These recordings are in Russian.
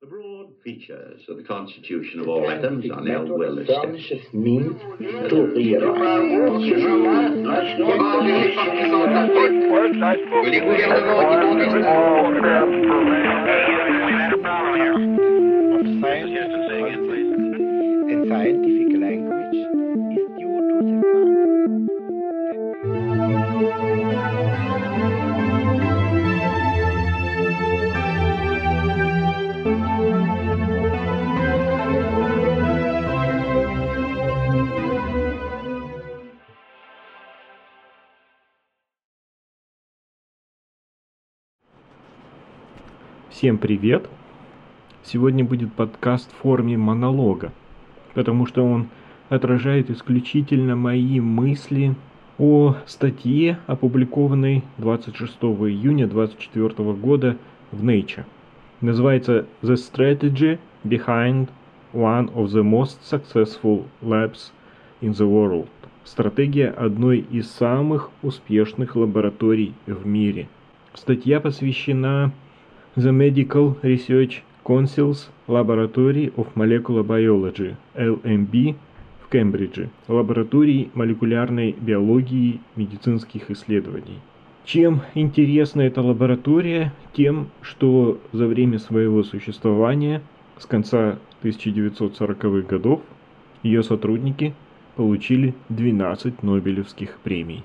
The broad features of the constitution of all atoms are now well established. In scientific language is due to the fact Всем привет! Сегодня будет подкаст в форме монолога, потому что он отражает исключительно мои мысли о статье, опубликованной 26 июня 2024 года в Nature. Называется «The Strategy Behind One of the Most Successful Labs in the World». Стратегия одной из самых успешных лабораторий в мире. Статья посвящена The Medical Research Council's Laboratory of Molecular Biology, LMB, в Кембридже, лаборатории молекулярной биологии медицинских исследований. Чем интересна эта лаборатория? Тем, что за время своего существования, с конца 1940-х годов, ее сотрудники получили 12 Нобелевских премий.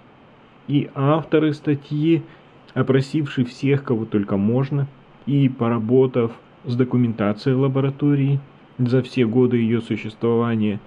И авторы статьи, опросившие всех, кого только можно, и поработав с документацией лаборатории за все годы ее существования,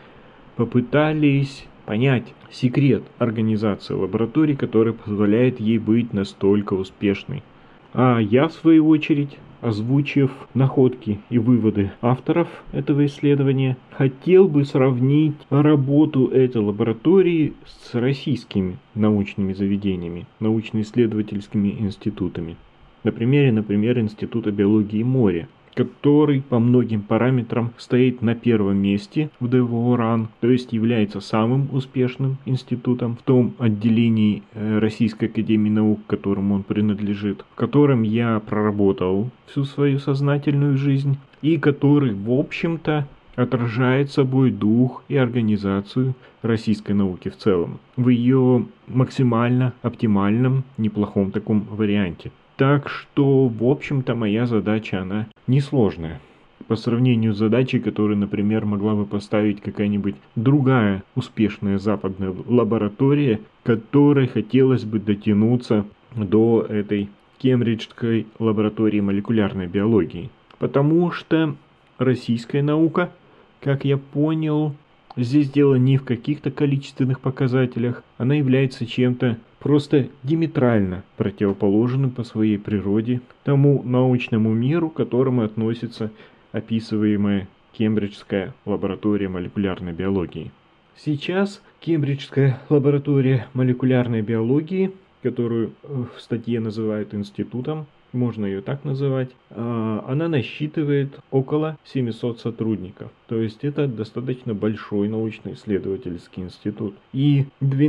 попытались понять секрет организации лаборатории, который позволяет ей быть настолько успешной. А я, в свою очередь, озвучив находки и выводы авторов этого исследования, хотел бы сравнить работу этой лаборатории с российскими научными заведениями, научно-исследовательскими институтами. На примере, Института биологии моря, который по многим параметрам стоит на первом месте в ДВО-РАН, то есть является самым успешным институтом в том отделении Российской академии наук, к которому он принадлежит, в котором я проработал всю свою сознательную жизнь и который, в общем-то, отражает собой дух и организацию российской науки в целом, в ее максимально оптимальном, неплохом таком варианте. Так что, в общем-то, моя задача, она несложная. По сравнению с задачей, которую, например, могла бы поставить какая-нибудь другая успешная западная лаборатория, которой хотелось бы дотянуться до этой Кембриджской лаборатории молекулярной биологии. Потому что российская наука, как я понял, здесь дело не в каких-то количественных показателях, она является чем-то просто диаметрально противоположным по своей природе тому научному миру, к которому относится описываемая Кембриджская лаборатория молекулярной биологии. Сейчас Кембриджская лаборатория молекулярной биологии, которую в статье называют институтом, можно ее так называть, она насчитывает около 700 сотрудников. То есть это достаточно большой научно-исследовательский институт. И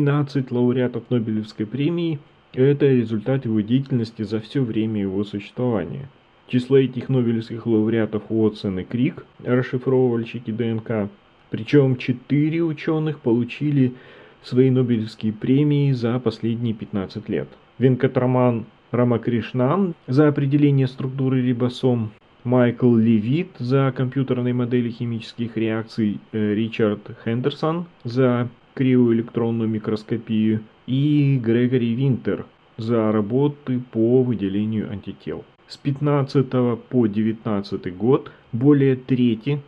12 лауреатов Нобелевской премии – это результат его деятельности за все время его существования. Число этих нобелевских лауреатов Уотсон и Крик, расшифровывальщики ДНК. Причем 4 ученых получили свои Нобелевские премии за последние 15 лет. Венкатраман Рамакришнан за определение структуры рибосом, Майкл Левит за компьютерные модели химических реакций, Ричард Хендерсон за криоэлектронную микроскопию и Грегори Винтер за работы по выделению антител. С 15 по 19 год более трети,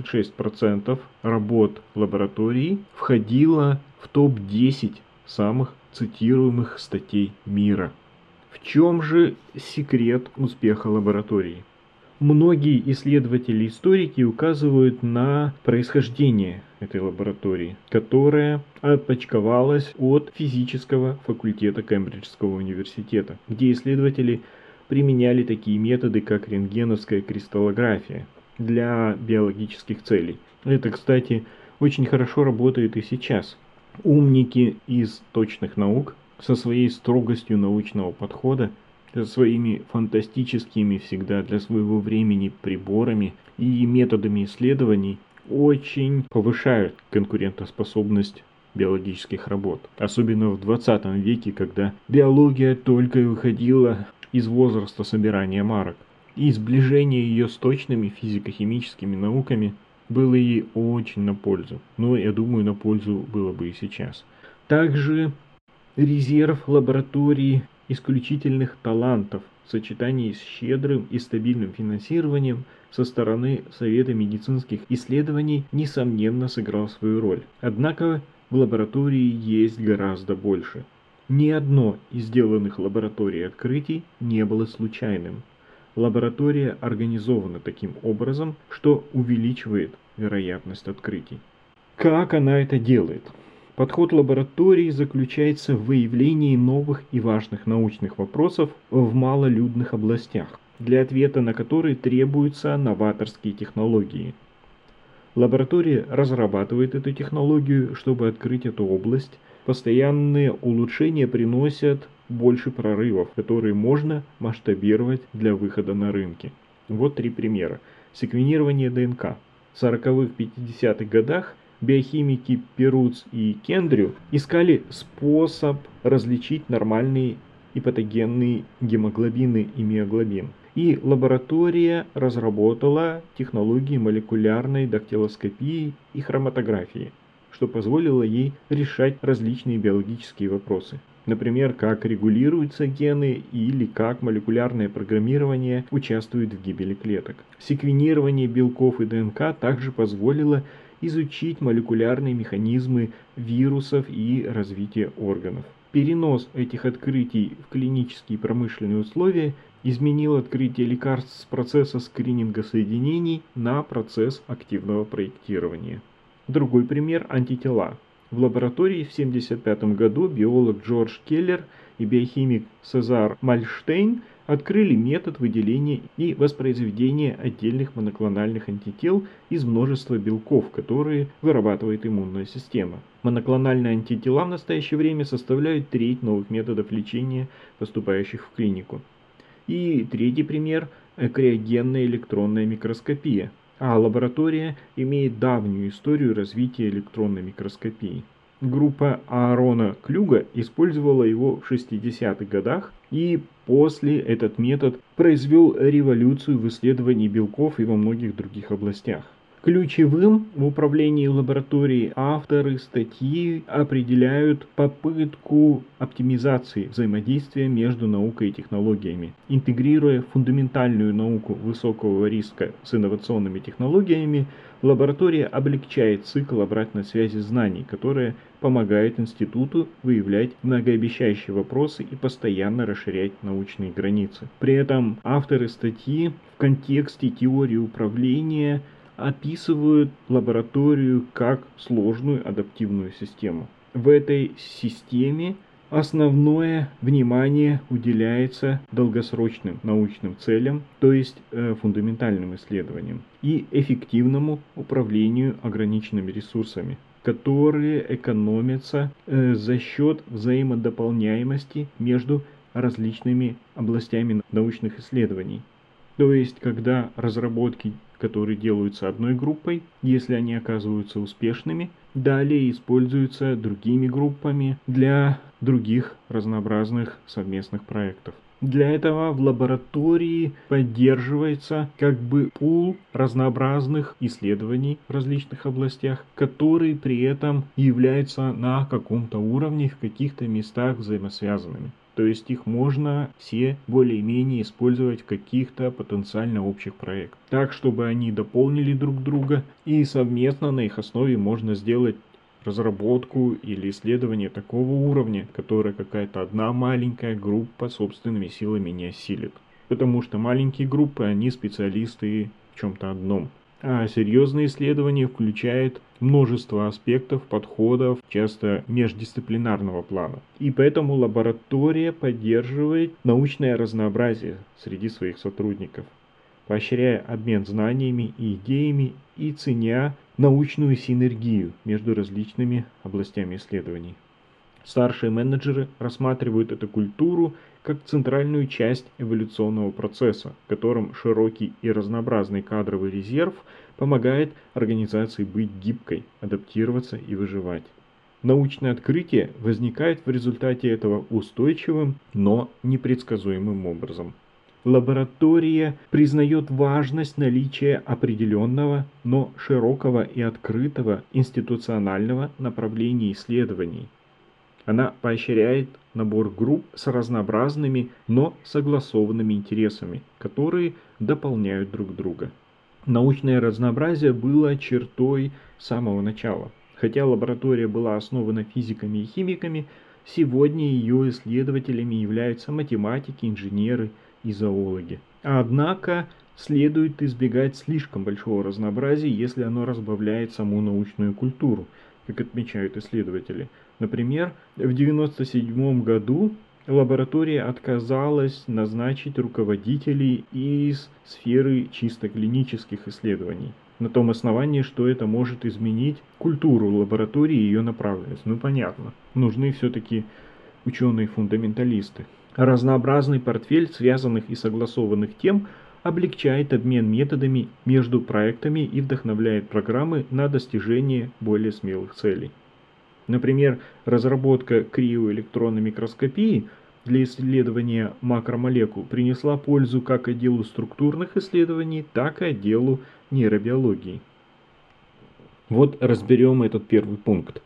36% работ лаборатории входило в топ-10 самых цитируемых статей мира. В чем же секрет успеха лаборатории? Многие исследователи и историки указывают на происхождение этой лаборатории, которая отпочковалась от физического факультета Кембриджского университета, где исследователи применяли такие методы, как рентгеновская кристаллография для биологических целей. Это, кстати, очень хорошо работает и сейчас. Умники из точных наук со своей строгостью научного подхода своими фантастическими всегда для своего времени приборами и методами исследований очень повышают конкурентоспособность биологических работ. Особенно в 20 веке, когда биология только выходила из возраста собирания марок. И сближение ее с точными физико-химическими науками было ей очень на пользу. Но, я думаю, на пользу было бы и сейчас. Также резерв лаборатории исключительных талантов в сочетании с щедрым и стабильным финансированием со стороны Совета медицинских исследований несомненно сыграл свою роль. Однако в лаборатории есть гораздо больше. Ни одно из сделанных лабораторией открытий не было случайным. Лаборатория организована таким образом, что увеличивает вероятность открытий. Как она это делает? Подход лаборатории заключается в выявлении новых и важных научных вопросов в малолюдных областях, для ответа на которые требуются новаторские технологии. Лаборатория разрабатывает эту технологию, чтобы открыть эту область. Постоянные улучшения приносят больше прорывов, которые можно масштабировать для выхода на рынки. Вот 3 примера. Секвенирование ДНК. В 40-х-50-х годах биохимики Перуц и Кендрю искали способ различить нормальные и патогенные гемоглобины и миоглобин. И лаборатория разработала технологии молекулярной дактилоскопии и хроматографии, что позволило ей решать различные биологические вопросы. Например, как регулируются гены или как молекулярное программирование участвует в гибели клеток. Секвенирование белков и ДНК также позволило изучить молекулярные механизмы вирусов и развитие органов. Перенос этих открытий в клинические и промышленные условия изменил открытие лекарств с процесса скрининга соединений на процесс активного проектирования. Другой пример – антитела. В лаборатории в 1975 году биолог Джордж Келлер и биохимик Сезар Мальштейн открыли метод выделения и воспроизведения отдельных моноклональных антител из множества белков, которые вырабатывает иммунная система. Моноклональные антитела в настоящее время составляют треть новых методов лечения, поступающих в клинику. И третий пример – криогенная электронная микроскопия. А лаборатория имеет давнюю историю развития электронной микроскопии. Группа Аарона Клюга использовала его в 60-х годах, и после этот метод произвел революцию в исследовании белков и во многих других областях. Ключевым в управлении лабораторией авторы статьи определяют попытку оптимизации взаимодействия между наукой и технологиями. Интегрируя фундаментальную науку высокого риска с инновационными технологиями, лаборатория облегчает цикл обратной связи знаний, которая помогает институту выявлять многообещающие вопросы и постоянно расширять научные границы. При этом авторы статьи в контексте теории управления описывают лабораторию как сложную адаптивную систему. В этой системе основное внимание уделяется долгосрочным научным целям, то есть фундаментальным исследованиям, и эффективному управлению ограниченными ресурсами, которые экономятся за счет взаимодополняемости между различными областями научных исследований. То есть, когда разработки, которые делаются одной группой, если они оказываются успешными, далее используются другими группами для других разнообразных совместных проектов. Для этого в лаборатории поддерживается пул разнообразных исследований в различных областях, которые при этом являются на каком-то уровне в каких-то местах взаимосвязанными. То есть их можно все более-менее использовать в каких-то потенциально общих проектах. Так, чтобы они дополнили друг друга, и совместно на их основе можно сделать разработку или исследование такого уровня, которое какая-то одна маленькая группа собственными силами не осилит. Потому что маленькие группы, они специалисты в чем-то одном. А серьезные исследования включают множество аспектов, подходов, часто междисциплинарного плана. И поэтому лаборатория поддерживает научное разнообразие среди своих сотрудников, поощряя обмен знаниями и идеями и ценя научную синергию между различными областями исследований. Старшие менеджеры рассматривают эту культуру как центральную часть эволюционного процесса, в котором широкий и разнообразный кадровый резерв помогает организации быть гибкой, адаптироваться и выживать. Научное открытие возникает в результате этого устойчивым, но непредсказуемым образом. Лаборатория признает важность наличия определенного, но широкого и открытого институционального направления исследований. Она поощряет набор групп с разнообразными, но согласованными интересами, которые дополняют друг друга. Научное разнообразие было чертой с самого начала. Хотя лаборатория была основана физиками и химиками, сегодня ее исследователями являются математики, инженеры и зоологи. Однако следует избегать слишком большого разнообразия, если оно разбавляет саму научную культуру, как отмечают исследователи. Например, в 1997 году лаборатория отказалась назначить руководителей из сферы чисто клинических исследований, на том основании, что это может изменить культуру лаборатории и ее направленность. Ну понятно, нужны все-таки ученые-фундаменталисты. Разнообразный портфель связанных и согласованных тем облегчает обмен методами между проектами и вдохновляет программы на достижение более смелых целей. Например, разработка криоэлектронной микроскопии для исследования макромолекул принесла пользу как отделу структурных исследований, так и отделу нейробиологии. Вот разберем этот первый пункт.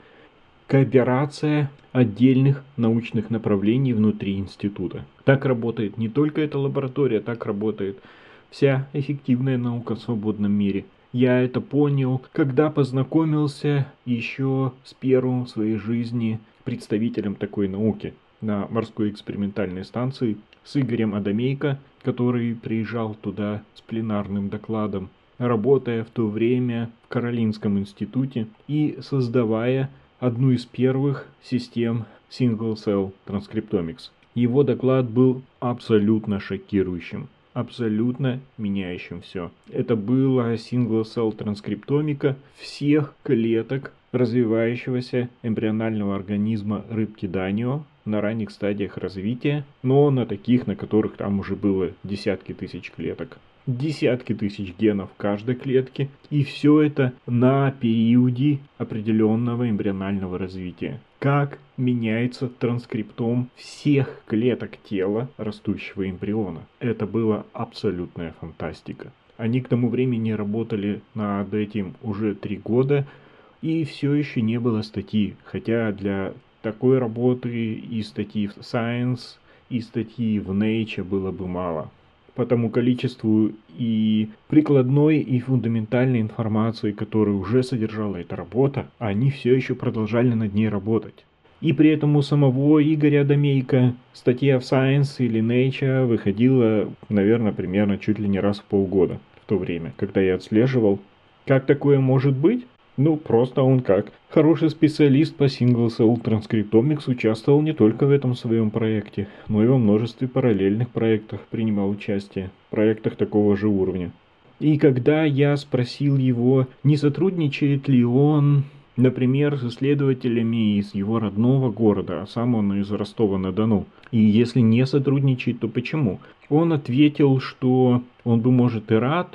Кооперация отдельных научных направлений внутри института. Так работает не только эта лаборатория, так работает вся эффективная наука в свободном мире. Я это понял, когда познакомился еще с первым в своей жизни представителем такой науки на морской экспериментальной станции с Игорем Адамейко, который приезжал туда с пленарным докладом, работая в то время в Каролинском институте и создавая одну из первых систем Single Cell Transcriptomics. Его доклад был абсолютно шокирующим, абсолютно меняющим все. Это была Single Cell Transcriptomica всех клеток развивающегося эмбрионального организма рыбки Данио на ранних стадиях развития, но на таких, на которых там уже было десятки тысяч клеток. Десятки тысяч генов в каждой клетке, и все это на периоде определенного эмбрионального развития. Как меняется транскриптом всех клеток тела растущего эмбриона. Это была абсолютная фантастика. Они к тому времени работали над этим уже 3 года, и все еще не было статьи, хотя для такой работы и статьи в Science, и статьи в Nature было бы мало. По тому количеству и прикладной, и фундаментальной информации, которую уже содержала эта работа, они все еще продолжали над ней работать. И при этом у самого Игоря Адамейко статья в Science или Nature выходила, наверное, примерно чуть ли не раз в полгода в то время, когда я отслеживал. Как такое может быть? Ну, просто он как хороший специалист по Single Cell Transcriptomics участвовал не только в этом своем проекте, но и во множестве параллельных проектах принимал участие, в проектах такого же уровня. И когда я спросил его, не сотрудничает ли он, например, с исследователями из его родного города, а сам он из Ростова-на-Дону, и если не сотрудничает, то почему? Он ответил, что он бы, может, и рад,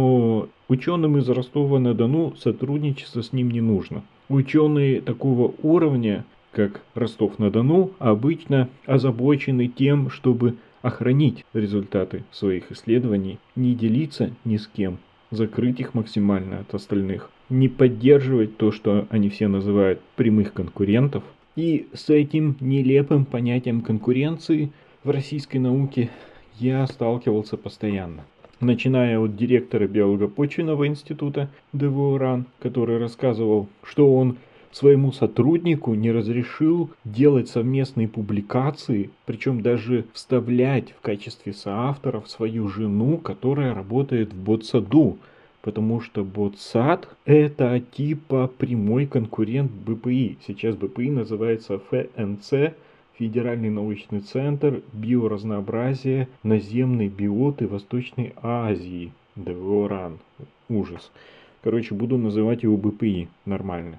но ученым из Ростова-на-Дону сотрудничество с ним не нужно. Ученые такого уровня, как Ростов-на-Дону, обычно озабочены тем, чтобы охранить результаты своих исследований, не делиться ни с кем, закрыть их максимально от остальных, не поддерживать то, что они все называют прямых конкурентов. И с этим нелепым понятием конкуренции в российской науке я сталкивался постоянно. Начиная от директора биолого-почвенного института ДВО РАН, который рассказывал, что он своему сотруднику не разрешил делать совместные публикации, причем даже вставлять в качестве соавторов свою жену, которая работает в Ботсаду, потому что Ботсад это типа прямой конкурент БПИ. Сейчас БПИ называется ФНЦ, Федеральный научный центр биоразнообразия наземной биоты Восточной Азии, ДВО РАН. Ужас. Короче, буду называть его БПИ, нормально.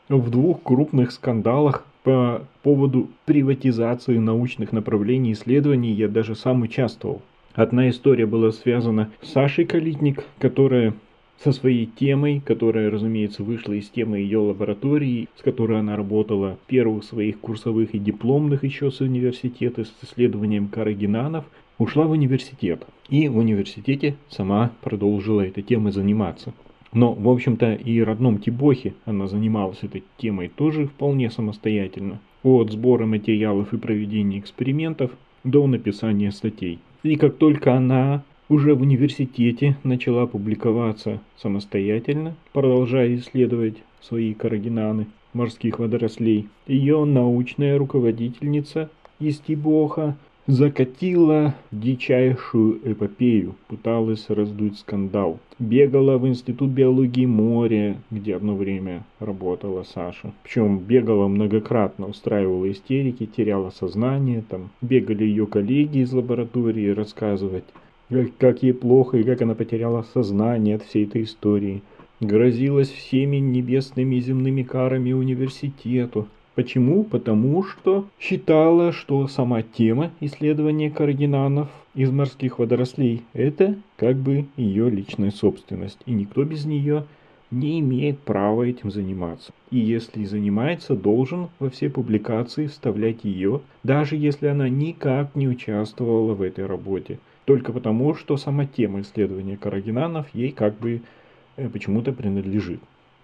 в 2 крупных скандалах по поводу приватизации научных направлений исследований я даже сам участвовал. Одна история была связана с Сашей Калитник, которая со своей темой, которая, разумеется, вышла из темы ее лаборатории, с которой она работала в первых своих курсовых и дипломных еще с университета, с исследованием каррагинанов, ушла в университет. И в университете сама продолжила этой темой заниматься. Но, в общем-то, и в родном Тибохе она занималась этой темой тоже вполне самостоятельно. От сбора материалов и проведения экспериментов до написания статей. И как только она уже в университете начала публиковаться самостоятельно, продолжая исследовать свои каррагинаны морских водорослей, ее научная руководительница из Тибоха закатила дичайшую эпопею, пыталась раздуть скандал. Бегала в Институт биологии моря, где одно время работала Саша. Причем бегала многократно, устраивала истерики, теряла сознание. Там бегали ее коллеги из лаборатории рассказывать, как ей плохо и как она потеряла сознание от всей этой истории. Грозилась всеми небесными и земными карами университету. Почему? Потому что считала, что сама тема исследования каррагинанов из морских водорослей – это как бы ее личная собственность, и никто без нее не имеет права этим заниматься. И если занимается, должен во все публикации вставлять ее, даже если она никак не участвовала в этой работе, только потому, что сама тема исследования каррагинанов ей как бы почему-то принадлежит.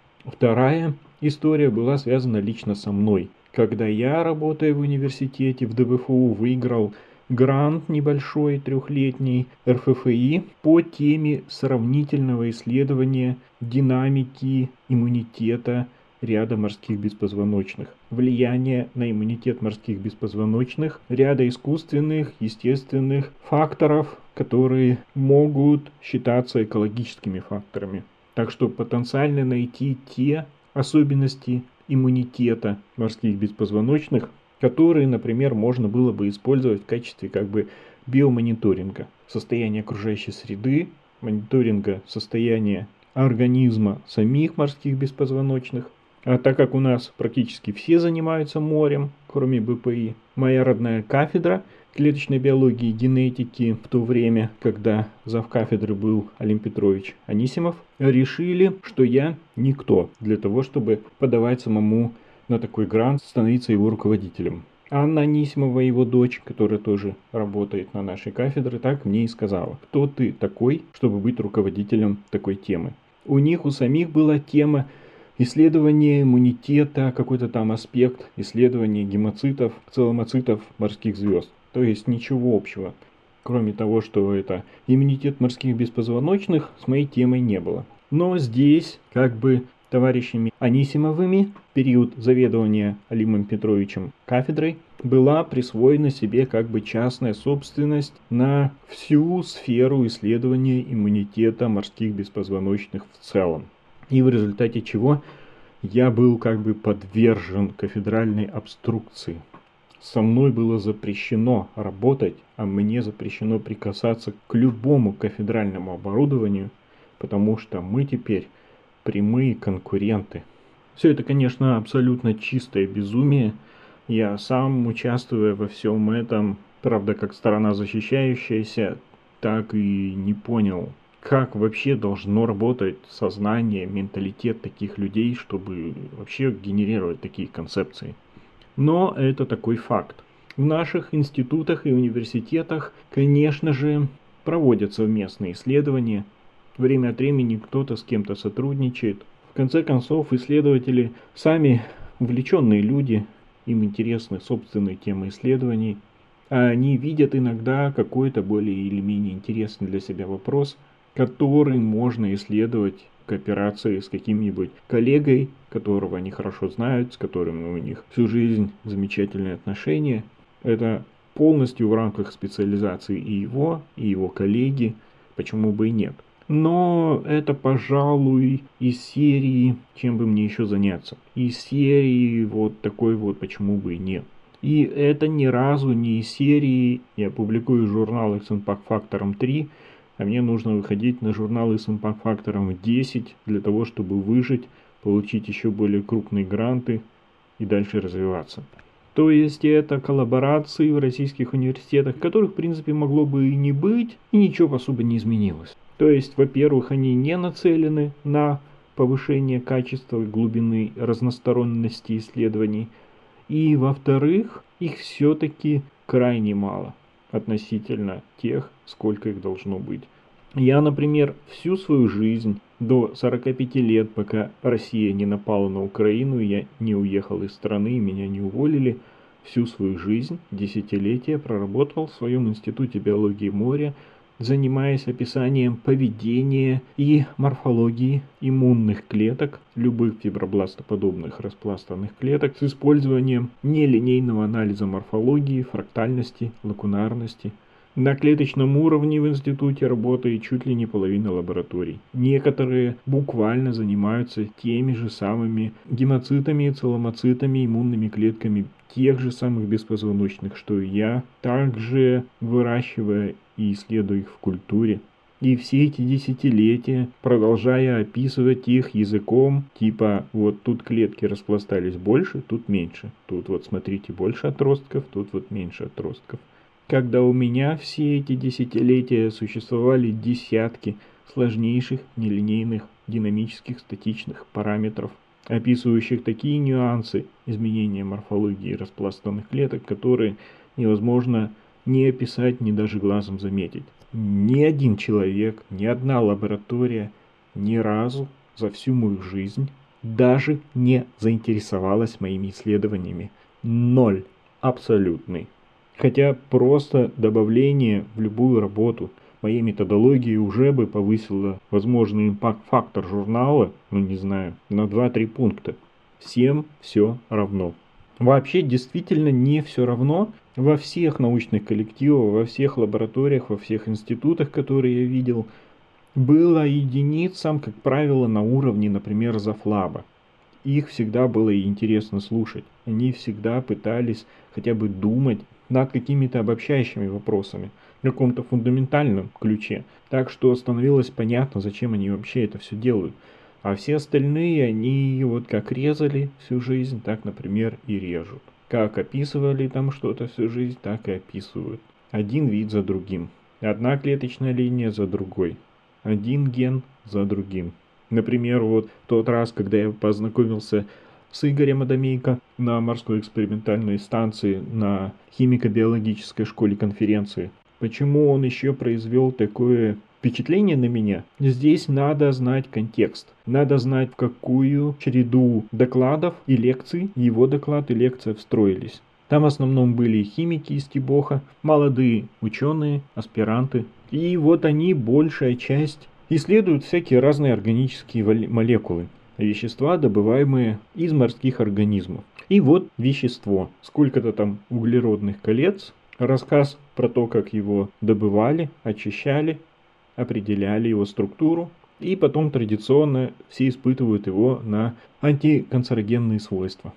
Вторая история была связана лично со мной. Когда я, работая в университете в ДВФУ, выиграл грант небольшой, 3-летний РФФИ по теме сравнительного исследования динамики иммунитета ряда морских беспозвоночных. Влияние на иммунитет морских беспозвоночных ряда искусственных, естественных факторов, которые могут считаться экологическими факторами. Так что потенциально найти те особенности иммунитета морских беспозвоночных, которые, например, можно было бы использовать в качестве как бы биомониторинга. Состояние окружающей среды, мониторинга состояния организма самих морских беспозвоночных. А так как у нас практически все занимаются морем, кроме БПИ, моя родная кафедра клеточной биологии и генетики в то время, когда завкафедры был Олимп Петрович Анисимов, решили, что я никто для того, чтобы подавать самому на такой грант, становиться его руководителем. Анна Анисимова, его дочь, которая тоже работает на нашей кафедре, так мне и сказала: кто ты такой, чтобы быть руководителем такой темы. У них у самих была тема исследование иммунитета, какой-то там аспект исследования гемоцитов, целомоцитов морских звезд. То есть ничего общего, кроме того, что это иммунитет морских беспозвоночных, с моей темой не было. Но здесь, как бы товарищами Анисимовыми, в период заведования Олимпом Петровичем кафедрой, была присвоена себе как бы частная собственность на всю сферу исследования иммунитета морских беспозвоночных в целом. И в результате чего я был как бы подвержен кафедральной обструкции. Со мной было запрещено работать, а мне запрещено прикасаться к любому кафедральному оборудованию, потому что мы теперь прямые конкуренты. Все это, конечно, абсолютно чистое безумие. Я сам, участвуя во всем этом, правда, как сторона защищающаяся, так и не понял, как вообще должно работать сознание, менталитет таких людей, чтобы вообще генерировать такие концепции. Но это такой факт. В наших институтах и университетах, конечно же, проводят совместные исследования. Время от времени кто-то с кем-то сотрудничает. В конце концов, исследователи сами увлеченные люди, им интересны собственные темы исследований, а они видят иногда какой-то более или менее интересный для себя вопрос, который можно исследовать в кооперации с каким-нибудь коллегой, которого они хорошо знают, с которым у них всю жизнь замечательные отношения. Это полностью в рамках специализации и его коллеги, почему бы и нет. Но это, пожалуй, из серии «Чем бы мне еще заняться?» Из серии вот такой вот «Почему бы и нет?». И это ни разу не из серии «Я публикую журналы с импакт-фактором 3», а мне нужно выходить на журналы с импакт-фактором 10 для того, чтобы выжить получить еще более крупные гранты и дальше развиваться. То есть это коллаборации в российских университетах, которых в принципе могло бы и не быть, и ничего особо не изменилось. То есть, во-первых, они не нацелены на повышение качества, глубины, разносторонности исследований, и во-вторых, их все-таки крайне мало относительно тех, сколько их должно быть. Я, например, всю свою жизнь, до 45 лет, пока Россия не напала на Украину, я не уехал из страны, меня не уволили, всю свою жизнь, десятилетия, проработал в своем институте биологии моря, занимаясь описанием поведения и морфологии иммунных клеток, любых фибробластоподобных распластанных клеток, с использованием нелинейного анализа морфологии, фрактальности, лакунарности. На клеточном уровне в институте работает чуть ли не половина лабораторий. Некоторые буквально занимаются теми же самыми гемоцитами, целомоцитами, иммунными клетками тех же самых беспозвоночных, что и я, также выращивая и исследуя их в культуре. И все эти десятилетия, продолжая описывать их языком, типа вот тут клетки распластались больше, тут меньше. Тут вот смотрите больше отростков, тут вот меньше отростков. Когда у меня все эти десятилетия существовали десятки сложнейших нелинейных динамических статичных параметров, описывающих такие нюансы изменения морфологии распластанных клеток, которые невозможно ни описать, ни даже глазом заметить. Ни один человек, ни одна лаборатория ни разу за всю мою жизнь даже не заинтересовалась моими исследованиями. Ноль. Абсолютный. Хотя просто добавление в любую работу моей методологии уже бы повысило возможный импакт-фактор журнала, не знаю, на 2-3 пункта. Всем все равно. Вообще действительно не все равно. Во всех научных коллективах, во всех лабораториях, во всех институтах, которые я видел, было единицам, как правило, на уровне, например, зафлаба. Их всегда было интересно слушать. Они всегда пытались хотя бы думать над какими-то обобщающими вопросами, в каком-то фундаментальном ключе. Так что становилось понятно, зачем они вообще это все делают. А все остальные, они вот как резали всю жизнь, так, например, и режут. Как описывали там что-то всю жизнь, так и описывают. Один вид за другим. Одна клеточная линия за другой. Один ген за другим. Например, вот тот раз, когда я познакомился с Игорем Адамейко на морской экспериментальной станции на химико-биологической школе конференции. Почему он еще произвел такое впечатление на меня? Здесь надо знать контекст. Надо знать, в какую череду докладов и лекций его доклад и лекция встроились. Там в основном были химики из ТИБОХа, молодые ученые, аспиранты. И вот они, большая часть, исследуют всякие разные органические молекулы. Вещества, добываемые из морских организмов. И вот вещество. Сколько-то там углеродных колец. Рассказ про то, как его добывали, очищали, определяли его структуру. И потом традиционно все испытывают его на антиканцерогенные свойства.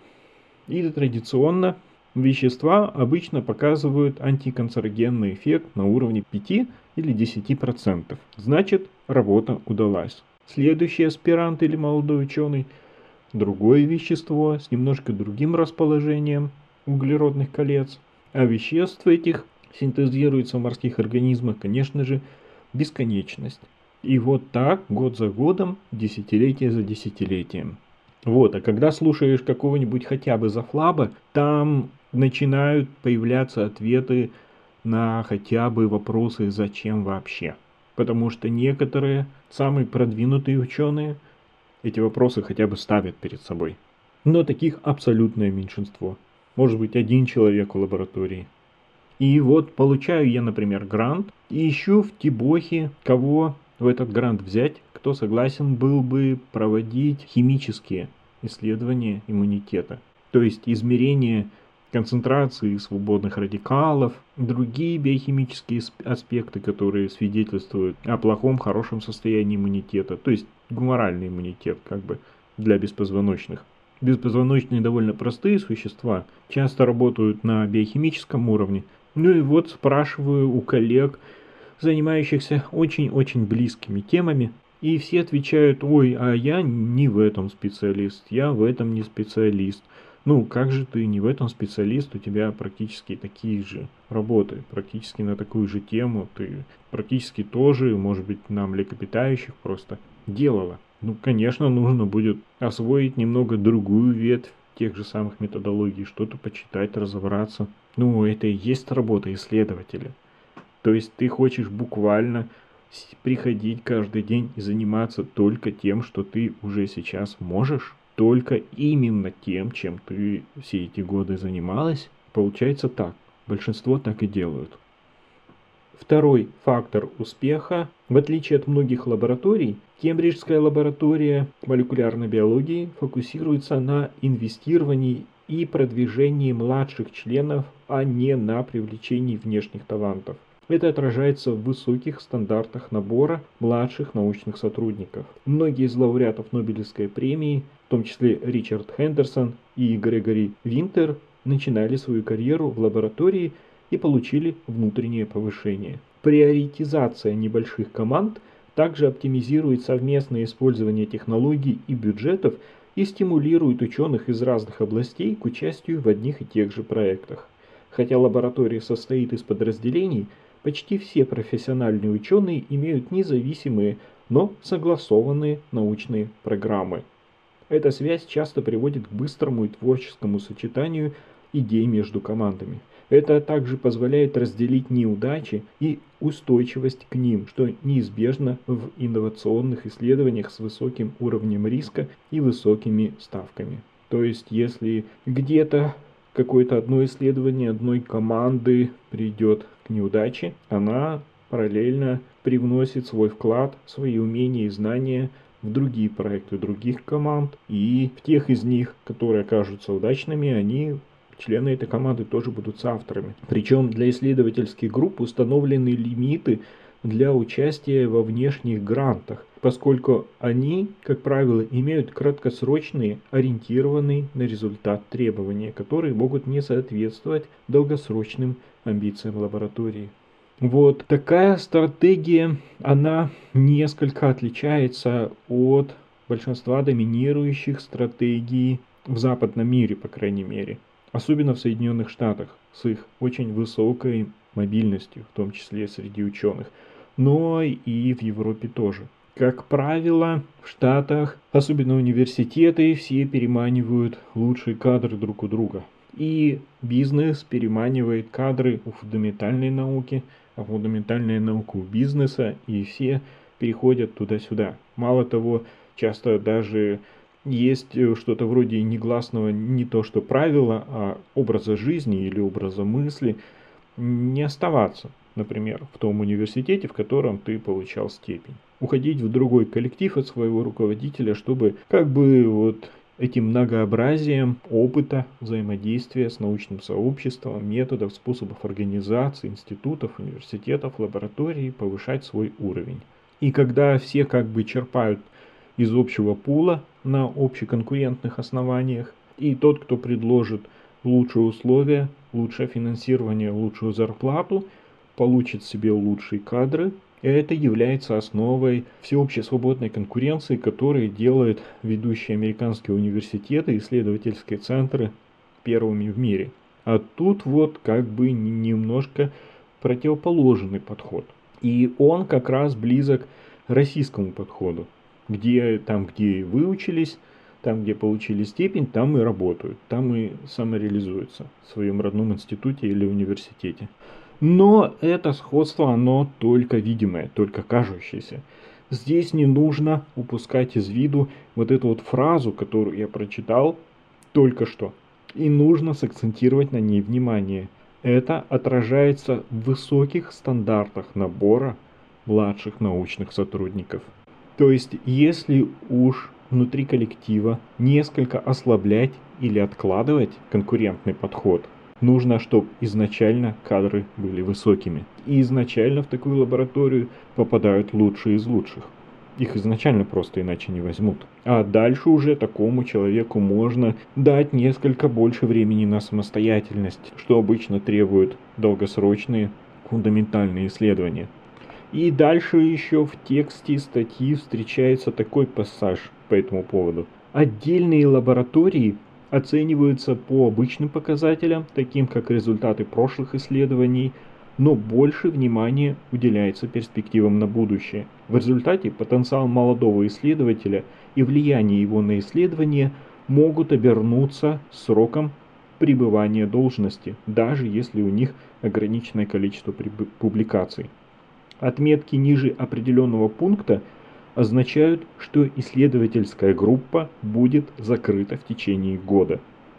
И традиционно вещества обычно показывают антиканцерогенный эффект на уровне 5 или 10%. Значит, работа удалась. Следующий аспирант или молодой ученый, другое вещество с немножко другим расположением углеродных колец. А веществ этих синтезируется в морских организмах, конечно же, бесконечность. И вот так, год за годом, десятилетие за десятилетием. Вот, а когда слушаешь какого-нибудь хотя бы зафлаба, там начинают появляться ответы на хотя бы вопросы «зачем вообще?». Потому что некоторые, самые продвинутые ученые, эти вопросы хотя бы ставят перед собой. Но таких абсолютное меньшинство. Может быть, один человек в лаборатории. И вот получаю я, например, грант, и ищу в ТИБОХе, кого в этот грант взять, кто согласен был бы проводить химические исследования иммунитета. То есть измерение концентрации свободных радикалов, другие биохимические аспекты, которые свидетельствуют о плохом, хорошем состоянии иммунитета, то есть гуморальный иммунитет, как бы для беспозвоночных. Беспозвоночные довольно простые существа, часто работают на биохимическом уровне. Ну и вот спрашиваю у коллег, занимающихся очень-очень близкими темами, И все отвечают: ой, а я не в этом специалист, я в этом не специалист. Ну, как же ты не в этом специалист, у тебя практически такие же работы, практически на такую же тему, ты практически тоже, может быть, на млекопитающих просто делала. Ну, конечно, нужно будет освоить немного другую ветвь тех же самых методологий, что-то почитать, разобраться. Ну, это и есть работа исследователя. То есть ты хочешь буквально приходить каждый день и заниматься только тем, что ты уже сейчас можешь? Только именно тем, чем ты все эти годы занималась? Получается так. Большинство так и делают. Второй фактор успеха. В отличие от многих лабораторий, Кембриджская лаборатория молекулярной биологии фокусируется на инвестировании и продвижении младших членов, а не на привлечении внешних талантов. Это отражается в высоких стандартах набора младших научных сотрудников. Многие из лауреатов Нобелевской премии, в том числе Ричард Хендерсон и Грегори Винтер, начинали свою карьеру в лаборатории и получили внутреннее повышение. Приоритизация небольших команд также оптимизирует совместное использование технологий и бюджетов и стимулирует ученых из разных областей к участию в одних и тех же проектах. Хотя лаборатория состоит из подразделений, почти все профессиональные ученые имеют независимые, но согласованные научные программы. Эта связь часто приводит к быстрому и творческому сочетанию идей между командами. Это также позволяет разделить неудачи и устойчивость к ним, что неизбежно в инновационных исследованиях с высоким уровнем риска и высокими ставками. То есть, если где-то какое-то одно исследование одной команды придет к неудаче, она параллельно привносит свой вклад, свои умения и знания в другие проекты других команд, и в тех из них, которые окажутся удачными, члены этой команды тоже будут соавторами. Причем для исследовательских групп установлены лимиты для участия во внешних грантах, поскольку они, как правило, имеют краткосрочные, ориентированные на результат требования, которые могут не соответствовать долгосрочным амбициям лаборатории. Вот такая стратегия, она несколько отличается от большинства доминирующих стратегий в западном мире, по крайней мере. Особенно в Соединенных Штатах, с их очень высокой мобильностью, в том числе среди ученых, но и в Европе тоже. Как правило, в Штатах, особенно университеты, все переманивают лучшие кадры друг у друга. И бизнес переманивает кадры у фундаментальной науки, а фундаментальная наука у бизнеса, и все переходят туда-сюда. Мало того, часто даже есть что-то вроде негласного не то что правила, а образа жизни или образа мысли не оставаться, например, в том университете, в котором ты получал степень. Уходить в другой коллектив от своего руководителя, чтобы этим многообразием опыта, взаимодействия с научным сообществом, методов, способов организации, институтов, университетов, лабораторий повышать свой уровень. И когда все черпают из общего пула на общеконкурентных основаниях, и тот, кто предложит лучшие условия, лучшее финансирование, лучшую зарплату, получит себе лучшие кадры, и это является основой всеобщей свободной конкуренции, которую делают ведущие американские университеты, исследовательские центры первыми в мире. А тут немножко противоположный подход. И он как раз близок к российскому подходу. Где выучились, там, где получили степень, там и работают, там и самореализуются в своем родном институте или университете. Но это сходство, оно только видимое, только кажущееся. Здесь не нужно упускать из виду эту фразу, которую я прочитал только что. И нужно сакцентировать на ней внимание. Это отражается в высоких стандартах набора младших научных сотрудников. То есть, если уж внутри коллектива несколько ослаблять или откладывать конкурентный подход, нужно, чтобы изначально кадры были высокими. И изначально в такую лабораторию попадают лучшие из лучших. Их изначально просто иначе не возьмут. А дальше уже такому человеку можно дать несколько больше времени на самостоятельность, что обычно требует долгосрочные фундаментальные исследования. И дальше еще в тексте статьи встречается такой пассаж по этому поводу. Отдельные лаборатории оцениваются по обычным показателям, таким как результаты прошлых исследований, но больше внимания уделяется перспективам на будущее. В результате потенциал молодого исследователя и влияние его на исследование могут обернуться сроком пребывания должности, даже если у них ограниченное количество публикаций. Отметки ниже определенного пункта означают, что исследовательская группа будет закрыта в течение года.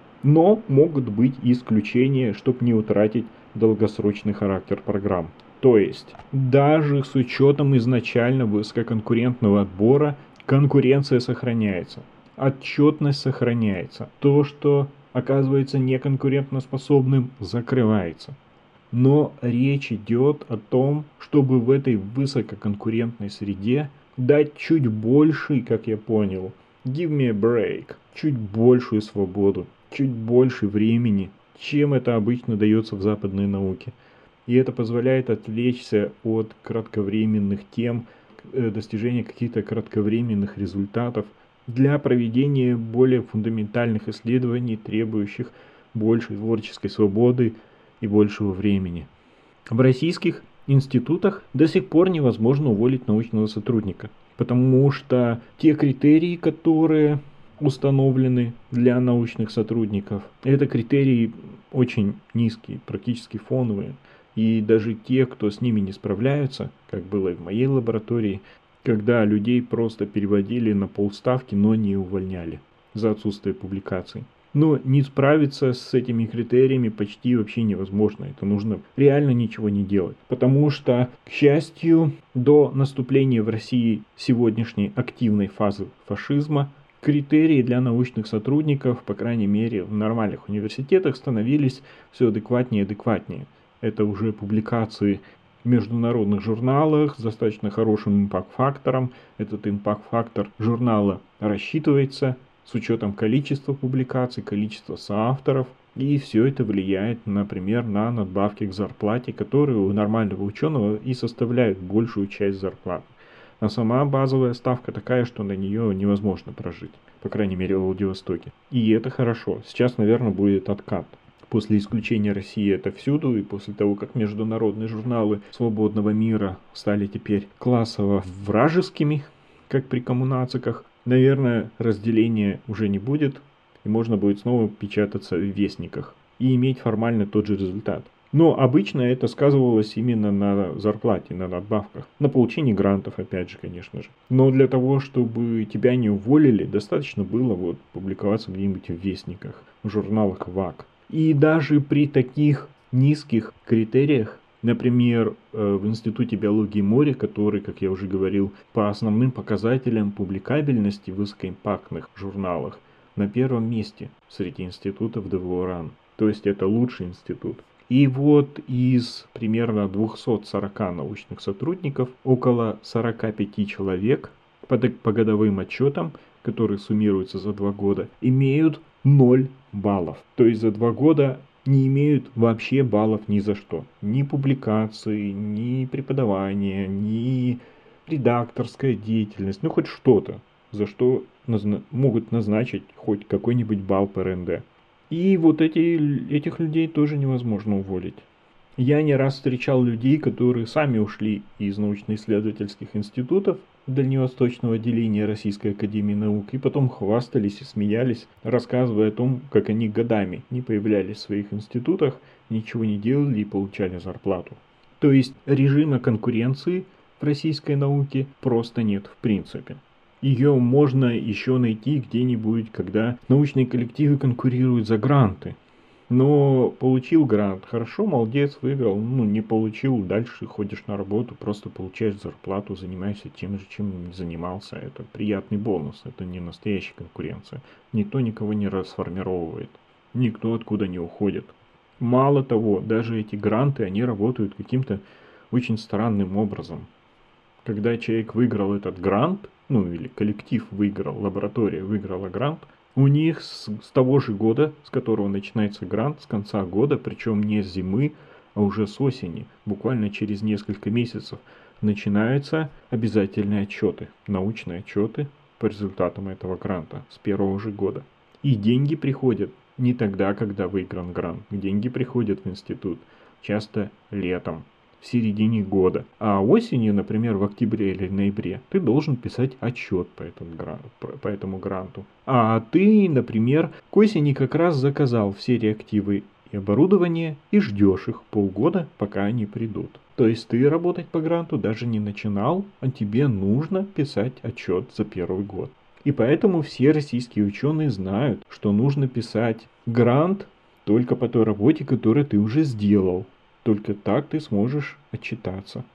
Но могут быть и исключения, чтобы не утратить долгосрочный характер программ. То есть, даже с учетом изначально высококонкурентного отбора, конкуренция сохраняется, отчетность сохраняется. То, что оказывается неконкурентоспособным, закрывается. Но речь идет о том, чтобы в этой высококонкурентной среде дать чуть больше, как я понял, give me a break, чуть большую свободу, чуть больше времени, чем это обычно дается в западной науке. И это позволяет отвлечься от кратковременных тем, достижения каких-то кратковременных результатов для проведения более фундаментальных исследований, требующих большей творческой свободы и большего времени. В российских институтах до сих пор невозможно уволить научного сотрудника, потому что те критерии, которые установлены для научных сотрудников, это критерии очень низкие, практически фоновые. И даже те, кто с ними не справляются, как было и в моей лаборатории, когда людей просто переводили на полставки, но не увольняли за отсутствие публикаций. Но не справиться с этими критериями почти вообще невозможно. Это нужно реально ничего не делать. Потому что, к счастью, до наступления в России сегодняшней активной фазы фашизма, критерии для научных сотрудников, по крайней мере в нормальных университетах, становились все адекватнее и адекватнее. Это уже публикации в международных журналах с достаточно хорошим импакт-фактором. Этот импакт-фактор журнала рассчитывается с учетом количества публикаций, количества соавторов. И все это влияет, например, на надбавки к зарплате, которые у нормального ученого и составляют большую часть зарплаты. А сама базовая ставка такая, что на нее невозможно прожить. По крайней мере, в Владивостоке. И это хорошо. Сейчас, наверное, будет откат. После исключения России это всюду, и после того, как международные журналы свободного мира стали теперь классово вражескими, как при коммунациках, наверное, разделения уже не будет, и можно будет снова печататься в вестниках и иметь формально тот же результат. Но обычно это сказывалось именно на зарплате, на надбавках, на получении грантов, опять же, конечно же. Но для того, чтобы тебя не уволили, достаточно было публиковаться где-нибудь в вестниках, в журналах ВАК. И даже при таких низких критериях, например, в Институте биологии моря, который, как я уже говорил, по основным показателям публикабельности в высокоимпактных журналах на первом месте среди институтов ДВО РАН. То есть это лучший институт. И из примерно 240 научных сотрудников около 45 человек по годовым отчетам, которые суммируются за 2 года, имеют 0 баллов. То есть за 2 года не имеют вообще баллов ни за что. Ни публикации, ни преподавания, ни редакторская деятельность, хоть что-то, за что могут назначить хоть какой-нибудь балл по РНД. И этих людей тоже невозможно уволить. Я не раз встречал людей, которые сами ушли из научно-исследовательских институтов Дальневосточного отделения Российской академии наук и потом хвастались и смеялись, рассказывая о том, как они годами не появлялись в своих институтах, ничего не делали и получали зарплату. То есть режима конкуренции в российской науке просто нет в принципе. Ее можно еще найти где-нибудь, когда научные коллективы конкурируют за гранты. Но получил грант, хорошо, молодец, выиграл, не получил, дальше ходишь на работу, просто получаешь зарплату, занимаешься тем же, чем занимался. Это приятный бонус, это не настоящая конкуренция. Никто никого не расформировывает, никто откуда не уходит. Мало того, даже эти гранты, они работают каким-то очень странным образом. Когда человек выиграл этот грант, или коллектив выиграл, лаборатория выиграла грант, у них с того же года, с которого начинается грант, с конца года, причем не с зимы, а уже с осени, буквально через несколько месяцев, начинаются обязательные отчеты, научные отчеты по результатам этого гранта с первого же года. И деньги приходят не тогда, когда выигран грант. Деньги приходят в институт часто летом, в середине года. А осенью, например, в октябре или ноябре, ты должен писать отчет по этому гранту. А ты, например, к осени как раз заказал все реактивы и оборудование и ждешь их полгода, пока они придут. То есть ты работать по гранту даже не начинал, а тебе нужно писать отчет за первый год. И поэтому все российские ученые знают, что нужно писать грант только по той работе, которую ты уже сделал. Только так ты сможешь отчитаться.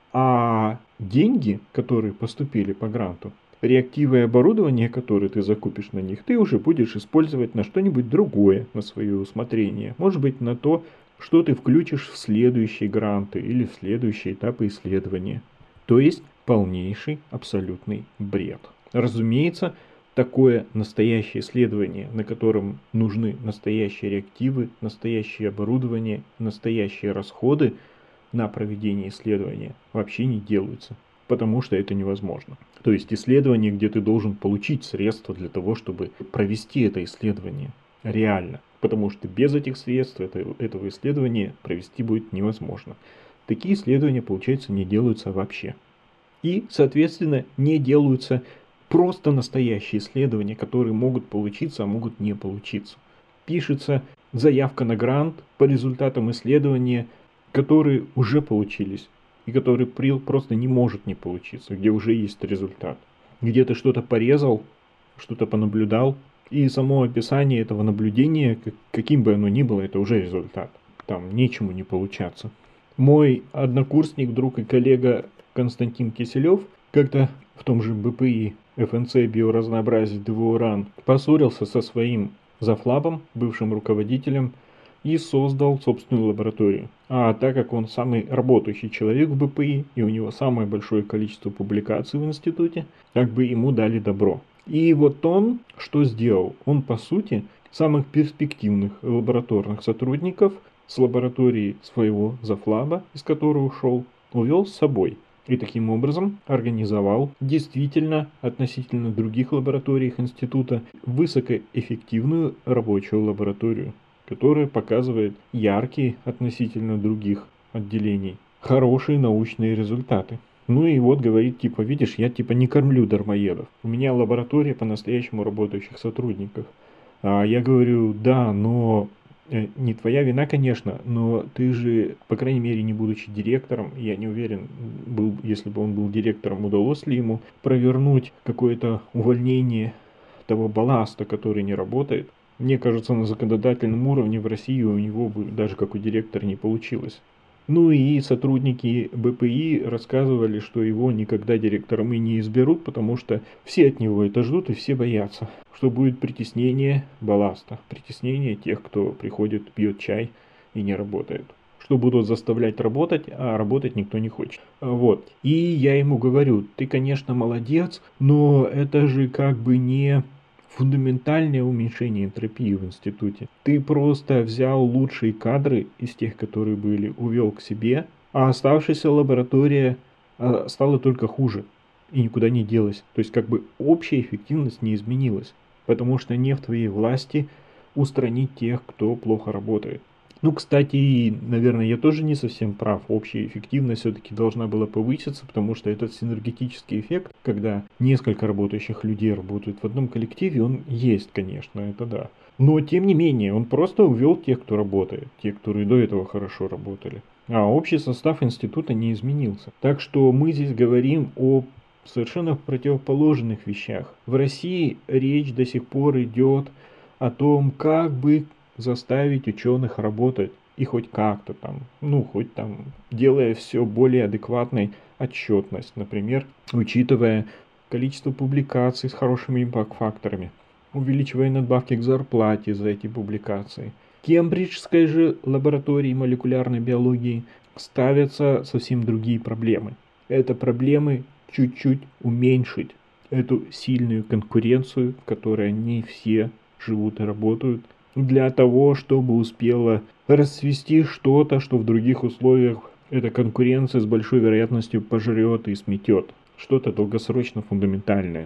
А деньги, которые поступили по гранту, реактивы и оборудование, которые ты закупишь на них, ты уже будешь использовать на что-нибудь другое, на свое усмотрение. Может быть, на то, что ты включишь в следующие гранты или в следующие этапы исследования. То есть полнейший абсолютный бред. Разумеется, такое настоящее исследование, на котором нужны настоящие реактивы, настоящее оборудование, настоящие расходы на проведение исследования вообще не делаются, потому что это невозможно. То есть исследование, где ты должен получить средства для того, чтобы провести это исследование реально, потому что без этих средств этого исследования провести будет невозможно. Такие исследования, получается, не делаются вообще. И, соответственно, не делаются просто настоящие исследования, которые могут получиться, а могут не получиться. Пишется заявка на грант по результатам исследования, которые уже получились, и который просто не может не получиться, где уже есть результат. Где ты что-то порезал, что-то понаблюдал, и само описание этого наблюдения, каким бы оно ни было, это уже результат. Там нечему не получаться. Мой однокурсник, друг и коллега Константин Киселев как-то в том же БПИ ФНЦ биоразнообразие ДВО РАН поссорился со своим завфлабом, бывшим руководителем, и создал собственную лабораторию. А так как он самый работающий человек в БПИ, и у него самое большое количество публикаций в институте, как бы ему дали добро. И вот он что сделал? Он, по сути, самых перспективных лабораторных сотрудников с лаборатории своего завфлаба, из которой ушел, увел с собой. И таким образом организовал действительно относительно других лабораторий института высокоэффективную рабочую лабораторию, которая показывает яркие относительно других отделений хорошие научные результаты. Ну и вот говорит, типа, видишь, я типа не кормлю дармоедов. У меня лаборатория по-настоящему работающих сотрудников. А я говорю, да, но не твоя вина, конечно, но ты же, по крайней мере, не будучи директором, я не уверен, если бы он был директором, удалось ли ему провернуть какое-то увольнение того балласта, который не работает. Мне кажется, на законодательном уровне в России у него бы даже как у директора не получилось. Ну и сотрудники БПИ рассказывали, что его никогда директором и не изберут, потому что все от него это ждут и все боятся, что будет притеснение балласта, притеснение тех, кто приходит, пьет чай и не работает. Что будут заставлять работать, а работать никто не хочет. Вот. И я ему говорю, ты, конечно, молодец, но это же как бы не фундаментальное уменьшение энтропии в институте. Ты просто взял лучшие кадры из тех, которые были, увел к себе, а оставшаяся лаборатория стала только хуже и никуда не делась. То есть как бы общая эффективность не изменилась, потому что не в твоей власти устранить тех, кто плохо работает. Ну, кстати, наверное, я тоже не совсем прав. Общая эффективность все-таки должна была повыситься, потому что этот синергетический эффект, когда несколько работающих людей работают в одном коллективе, он есть, конечно, это да. Но, тем не менее, он просто увел тех, кто работает, те, которые до этого хорошо работали. А общий состав института не изменился. Так что мы здесь говорим о совершенно противоположных вещах. В России речь до сих пор идет о том, как бы заставить ученых работать и хоть как-то там, хоть там, делая все более адекватной отчетность, например, учитывая количество публикаций с хорошими импакт-факторами, увеличивая надбавки к зарплате за эти публикации. Кембриджской же лаборатории молекулярной биологии ставятся совсем другие проблемы. Это проблемы чуть-чуть уменьшить эту сильную конкуренцию, в которой они все живут и работают, для того, чтобы успело расцвести что-то, что в других условиях эта конкуренция с большой вероятностью пожрет и сметет. Что-то долгосрочно фундаментальное.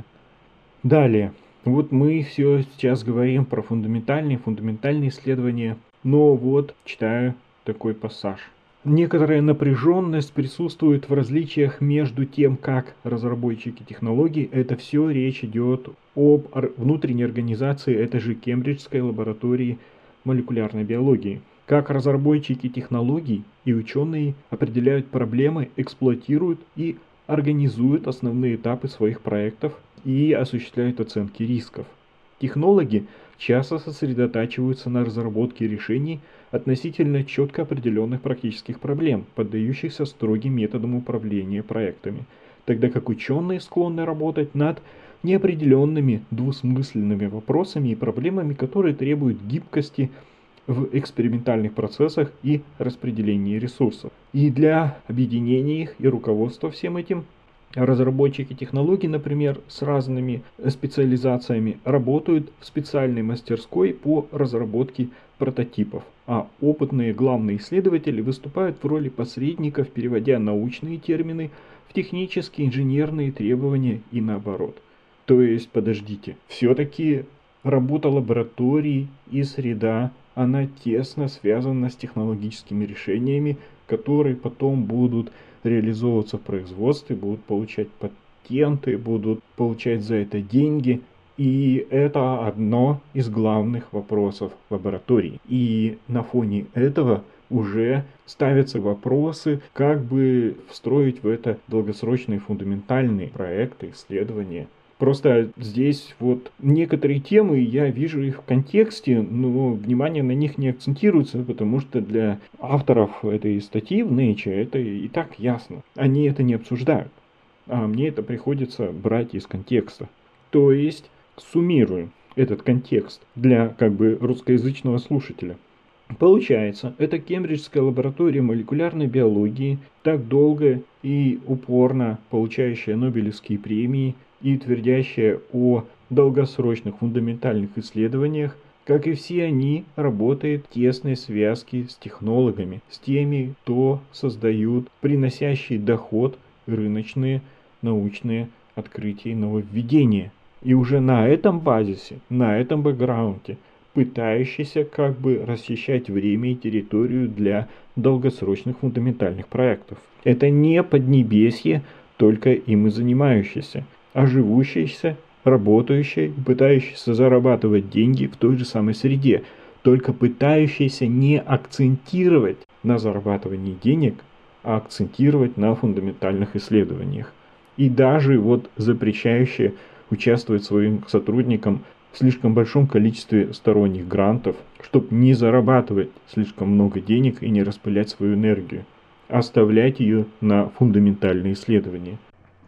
Далее. Вот мы все сейчас говорим про фундаментальные исследования. Но вот читаю такой пассаж. Некоторая напряженность присутствует в различиях между тем, как разработчики технологий, это все речь идет об внутренней организации этой же Кембриджской лаборатории молекулярной биологии. Как разработчики технологий и ученые определяют проблемы, эксплуатируют и организуют основные этапы своих проектов и осуществляют оценки рисков. Технологи часто сосредотачиваются на разработке решений относительно четко определенных практических проблем, поддающихся строгим методам управления проектами, тогда как ученые склонны работать над неопределенными двусмысленными вопросами и проблемами, которые требуют гибкости в экспериментальных процессах и распределении ресурсов. И для объединения их и руководства всем этим разработчики технологий, например, с разными специализациями работают в специальной мастерской по разработке прототипов, а опытные главные исследователи выступают в роли посредников, переводя научные термины в технические инженерные требования и наоборот. То есть, подождите, все-таки работа лабораторий и среда, она тесно связана с технологическими решениями, которые потом будут реализовываться в производстве, будут получать патенты, будут получать за это деньги. И это одно из главных вопросов лабораторий. И на фоне этого уже ставятся вопросы, как бы встроить в это долгосрочные фундаментальные проекты, исследования. Просто здесь вот некоторые темы, я вижу их в контексте, но внимание на них не акцентируется, потому что для авторов этой статьи в Nature это и так ясно. Они это не обсуждают, а мне это приходится брать из контекста. То есть, суммируем этот контекст для как бы русскоязычного слушателя. Получается, эта Кембриджская лаборатория молекулярной биологии, так долго и упорно получающая Нобелевские премии и твердящая о долгосрочных фундаментальных исследованиях, как и все они, работает в тесной связке с технологами, с теми, кто создают приносящие доход рыночные научные открытия и нововведения. И уже на этом базисе, на этом бэкграунде, пытающийся как бы расчищать время и территорию для долгосрочных фундаментальных проектов. Это не поднебесье, только им и занимающийся, а живущийся, работающий, пытающийся зарабатывать деньги в той же самой среде, только пытающийся не акцентировать на зарабатывании денег, а акцентировать на фундаментальных исследованиях. И даже вот запрещающие участвовать своим сотрудникам в слишком большом количестве сторонних грантов, чтобы не зарабатывать слишком много денег и не распылять свою энергию, а оставлять ее на фундаментальные исследования.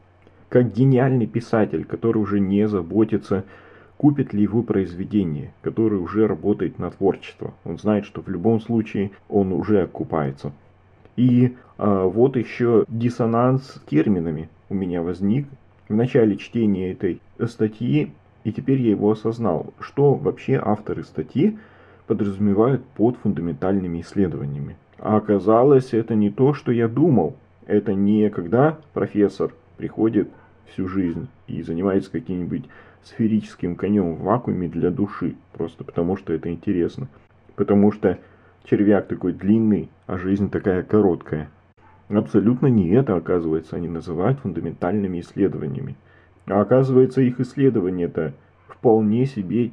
Как гениальный писатель, который уже не заботится, купит ли его произведение, который уже работает на творчество. Он знает, что в любом случае он уже окупается. И вот еще диссонанс с терминами у меня возник в начале чтения этой статьи, и теперь я его осознал, что вообще авторы статьи подразумевают под фундаментальными исследованиями. А оказалось, это не то, что я думал. Это не когда профессор приходит всю жизнь и занимается каким-нибудь сферическим конем в вакууме для души, просто потому что это интересно. Потому что червяк такой длинный, а жизнь такая короткая. Абсолютно не это, оказывается, они называют фундаментальными исследованиями. А оказывается, их исследования-то вполне себе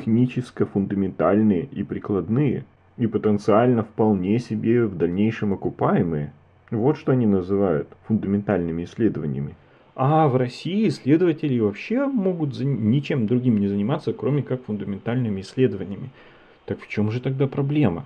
техническо-фундаментальные и прикладные, и потенциально вполне себе в дальнейшем окупаемые. Вот что они называют фундаментальными исследованиями. А в России исследователи вообще могут ничем другим не заниматься, кроме как фундаментальными исследованиями. Так в чем же тогда проблема?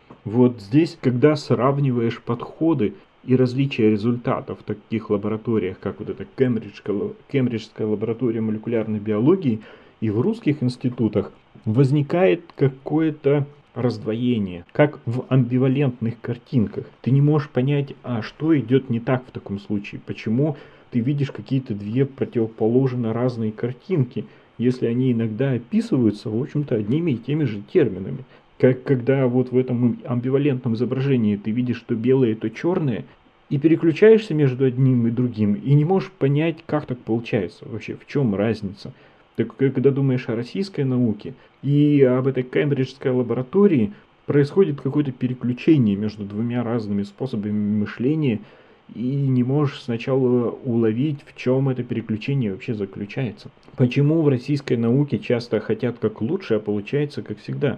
Вот здесь, когда сравниваешь подходы и различия результатов в таких лабораториях, как вот эта Кембриджская лаборатория молекулярной биологии, и в русских институтах, возникает какое-то раздвоение, как в амбивалентных картинках. Ты не можешь понять, а что идет не так в таком случае, почему ты видишь какие-то две противоположно разные картинки, если они иногда описываются, в общем-то, одними и теми же терминами. Как когда вот в этом амбивалентном изображении ты видишь, что белое, то черное, И переключаешься между одним и другим, и не можешь понять, как так получается, вообще, в чем разница. Так когда думаешь о российской науке и об этой кембриджской лаборатории, происходит какое-то переключение между двумя разными способами мышления, и не можешь сначала уловить, в чем это переключение вообще заключается. Почему в российской науке часто хотят как лучше, а получается как всегда?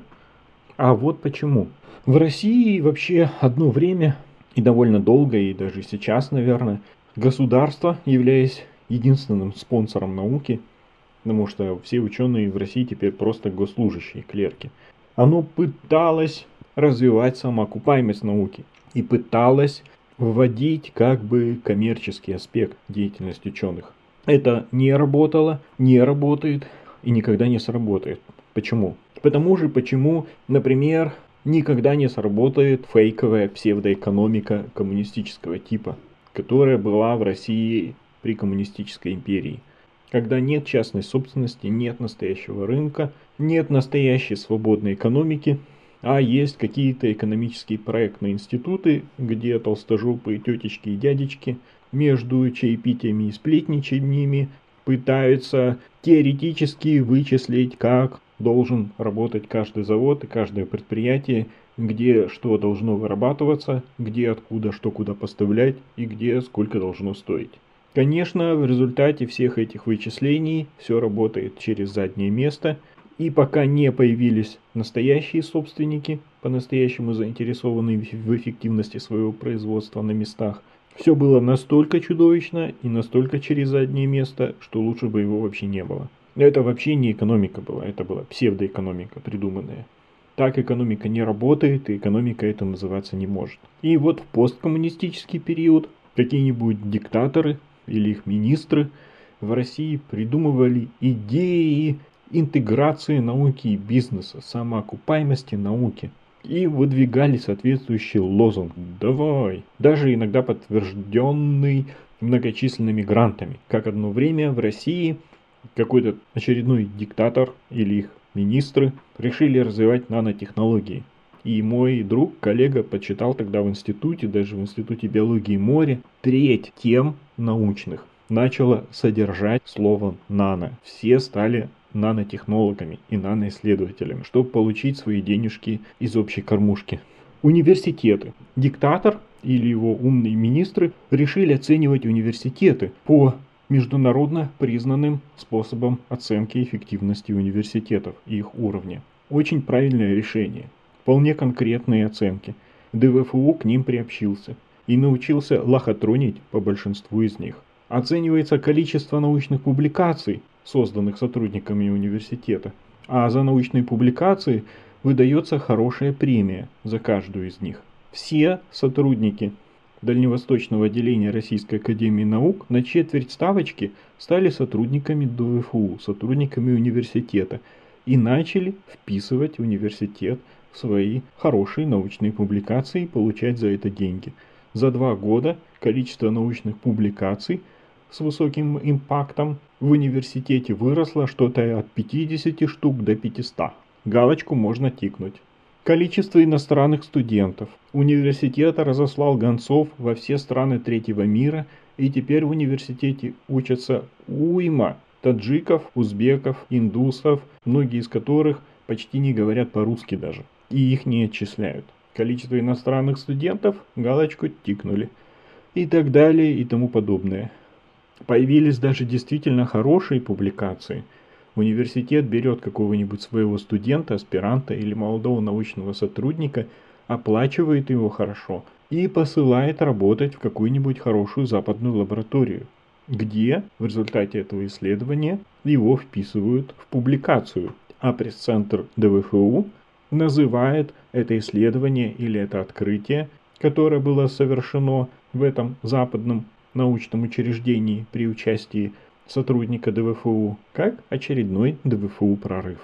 А вот почему. В России вообще одно время, и довольно долго, и даже сейчас, наверное, государство, являясь единственным спонсором науки, потому что все ученые в России теперь просто госслужащие, клерки, оно пыталось развивать самоокупаемость науки и пыталось вводить как бы коммерческий аспект деятельности ученых. Это не работало, не работает и никогда не сработает. Почему? Почему, например, никогда не сработает фейковая псевдоэкономика коммунистического типа, которая была в России при коммунистической империи. Когда нет частной собственности, нет настоящего рынка, нет настоящей свободной экономики, а есть какие-то экономические проектные институты, где толстожопые тетечки и дядечки между чаепитиями и сплетничаниями пытаются теоретически вычислить, как должен работать каждый завод и каждое предприятие, где что должно вырабатываться, где откуда что куда поставлять и где сколько должно стоить. Конечно, в результате всех этих вычислений все работает через заднее место, и пока не появились настоящие собственники, по-настоящему заинтересованные в эффективности своего производства на местах, все было настолько чудовищно и настолько через заднее место, что лучше бы его вообще не было. Это вообще не экономика была, это была псевдоэкономика придуманная. Так экономика не работает, и экономика это называться не может. И вот в посткоммунистический период какие-нибудь диктаторы или их министры в России придумывали идеи интеграции науки и бизнеса, самоокупаемости науки. И выдвигали соответствующий лозунг «Давай!», даже иногда подтвержденный многочисленными грантами. Как одно время в России какой-то очередной диктатор или их министры решили развивать нанотехнологии. И мой друг, коллега, почитал тогда в институте, даже в институте биологии моря, треть тем научных начало содержать слово «нано». Все стали нанотехнологами и наноисследователями, чтобы получить свои денежки из общей кормушки. Университеты. Диктатор или его умные министры решили оценивать университеты по международно признанным способам оценки эффективности университетов и их уровня. Очень правильное решение. Вполне конкретные оценки. ДВФУ к ним приобщился и научился лохотронить по большинству из них. Оценивается количество научных публикаций, созданных сотрудниками университета, а за научные публикации выдается хорошая премия за каждую из них. Все сотрудники Дальневосточного отделения Российской академии наук на четверть ставочки стали сотрудниками ДВФУ, сотрудниками университета, и начали вписывать университет в свои хорошие научные публикации и получать за это деньги. За 2 года количество научных публикаций с высоким импактом в университете выросло что-то от 50 штук до 500. Галочку можно тикнуть. Количество иностранных студентов. Университет разослал гонцов во все страны третьего мира, и теперь в университете учатся уйма таджиков, узбеков, индусов, многие из которых почти не говорят по-русски даже, и их не отчисляют. Количество иностранных студентов, галочку тикнули. И так далее, и тому подобное. Появились даже действительно хорошие публикации. Университет берет какого-нибудь своего студента, аспиранта или молодого научного сотрудника, оплачивает его хорошо и посылает работать в какую-нибудь хорошую западную лабораторию, где в результате этого исследования его вписывают в публикацию, а пресс-центр ДВФУ называет это исследование или это открытие, которое было совершено в этом западном научном учреждении при участии сотрудника ДВФУ, как очередной ДВФУ прорыв.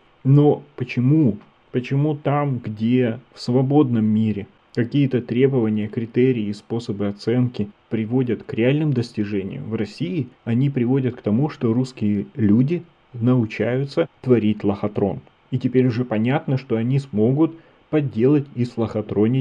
Но почему? Почему там, где в свободном мире какие-то требования, критерии и способы оценки приводят к реальным достижениям, в России они приводят к тому, что русские люди научаются творить лохотрон. И теперь уже понятно, что они смогут подделать и слохотронить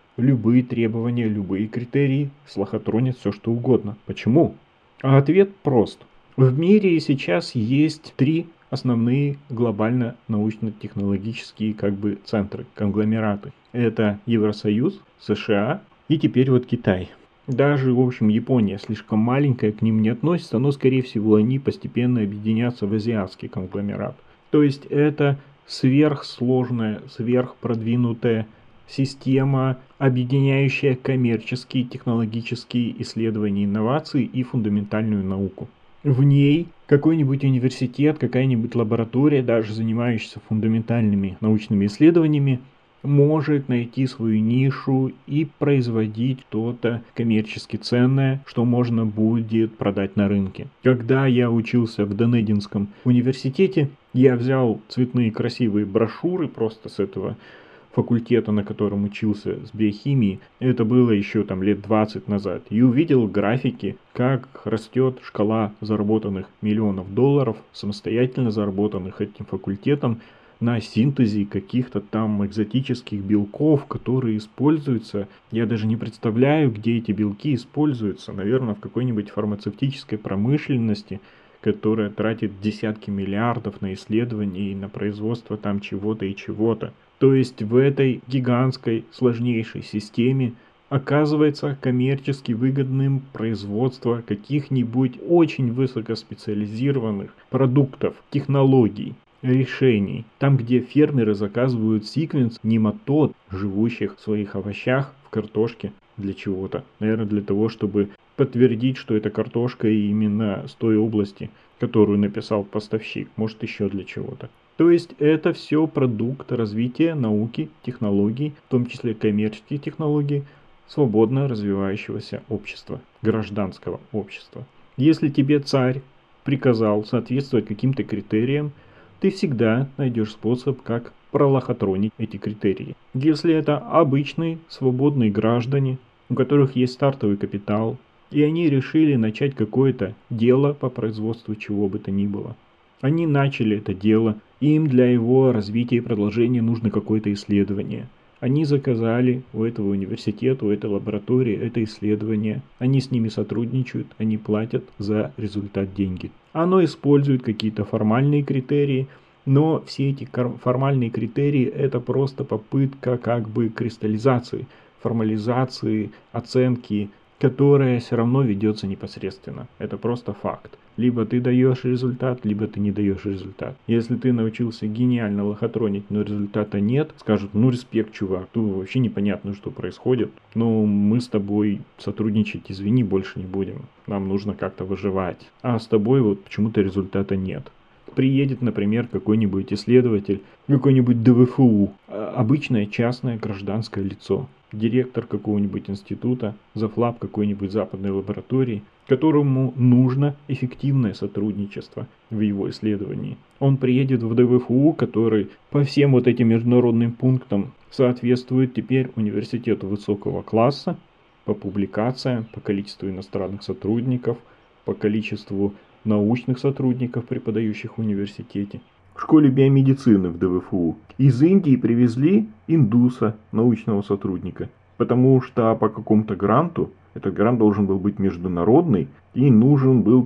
любые требования, любые критерии с лохотронит все что угодно. Почему? А ответ прост. В мире сейчас есть 3 основные глобально научно-технологические центры, конгломераты. Это Евросоюз, США и теперь вот Китай. Даже, в общем, Япония слишком маленькая, к ним не относится, но, скорее всего, они постепенно объединятся в азиатский конгломерат. То есть это сверхсложная, сверхпродвинутая система, объединяющая коммерческие, технологические исследования, инновации и фундаментальную науку. В ней какой-нибудь университет, какая-нибудь лаборатория, даже занимающаяся фундаментальными научными исследованиями, может найти свою нишу и производить что-то коммерчески ценное, что можно будет продать на рынке. Когда я учился в Донединском университете, я взял цветные красивые брошюры просто с этого факультета, на котором учился, с биохимии, это было еще лет 20 назад, и увидел графики, как растет шкала заработанных миллионов долларов, самостоятельно заработанных этим факультетом, на синтезе каких-то там экзотических белков, которые используются. Я даже не представляю, где эти белки используются. Наверное, в какой-нибудь фармацевтической промышленности, которая тратит десятки миллиардов на исследования и на производство там чего-то и чего-то. То есть в этой гигантской, сложнейшей системе оказывается коммерчески выгодным производство каких-нибудь очень высокоспециализированных продуктов, технологий, решений. Там, где фермеры заказывают секвенс нематод, живущих в своих овощах, в картошке, для чего-то. Наверное, для того, чтобы подтвердить, что это картошка именно с той области, которую написал поставщик. Может, еще для чего-то. То есть это все продукт развития науки, технологий, в том числе коммерческих технологий, свободно развивающегося общества, гражданского общества. Если тебе царь приказал соответствовать каким-то критериям, ты всегда найдешь способ, как пролохотронить эти критерии. Если это обычные свободные граждане, у которых есть стартовый капитал, и они решили начать какое-то дело по производству чего бы то ни было. Они начали это дело, им для его развития и продолжения нужно какое-то исследование. Они заказали у этого университета, у этой лаборатории это исследование. Они с ними сотрудничают, они платят за результат деньги. Оно использует какие-то формальные критерии, но все эти формальные критерии это просто попытка кристаллизации, формализации, оценки, которая все равно ведется непосредственно. Это просто факт. Либо ты даешь результат, либо ты не даешь результат. Если ты научился гениально лохотронить, но результата нет, скажут, респект, чувак, тут вообще непонятно, что происходит. Но мы с тобой сотрудничать, извини, больше не будем. Нам нужно как-то выживать. А с тобой почему-то результата нет. Приедет, например, какой-нибудь исследователь, какой-нибудь ДВФУ, обычное частное гражданское лицо, директор какого-нибудь института, завлаб какой-нибудь западной лаборатории, которому нужно эффективное сотрудничество в его исследовании. Он приедет в ДВФУ, который по всем этим международным пунктам соответствует теперь университету высокого класса по публикациям, по количеству иностранных сотрудников, по количеству научных сотрудников, преподающих в университете. В школе биомедицины в ДВФУ из Индии привезли индуса, научного сотрудника, потому что по какому-то гранту, этот грант должен был быть международный, и нужен был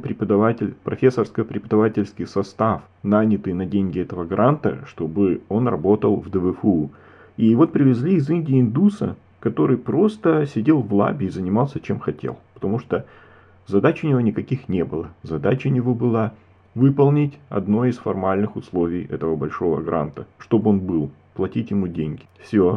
профессорско-преподавательский состав, нанятый на деньги этого гранта, чтобы он работал в ДВФУ. И привезли из Индии индуса, который просто сидел в лабе и занимался чем хотел, потому что задач у него никаких не было. Задача у него была выполнить одно из формальных условий этого большого гранта, чтобы он был, платить ему деньги. Все.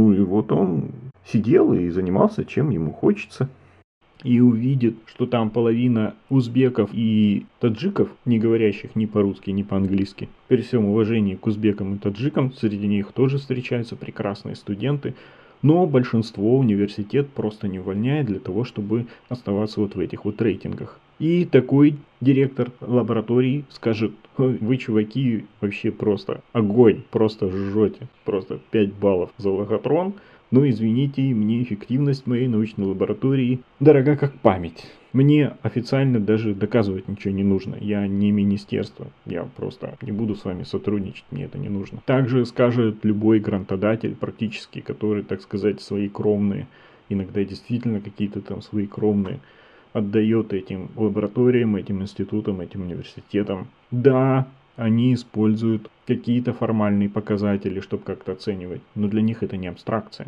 Он сидел и занимался чем ему хочется. И увидит, что там половина узбеков и таджиков, не говорящих ни по-русски, ни по-английски. При всем уважении к узбекам и таджикам, среди них тоже встречаются прекрасные студенты. Но большинство университет просто не увольняет для того, чтобы оставаться в этих рейтингах. И такой директор лаборатории скажет: вы, чуваки, вообще просто огонь, просто жжете, просто 5 баллов за лохотрон. Но извините, мне эффективность моей научной лаборатории дорога как память. Мне официально даже доказывать ничего не нужно. Я не министерство. Я просто не буду с вами сотрудничать, мне это не нужно. Также скажет любой грантодатель практически, который, так сказать, свои кровные, иногда действительно какие-то там свои кровные, отдает этим лабораториям, этим институтам, этим университетам. Да, они используют какие-то формальные показатели, чтобы как-то оценивать, но для них это не абстракция.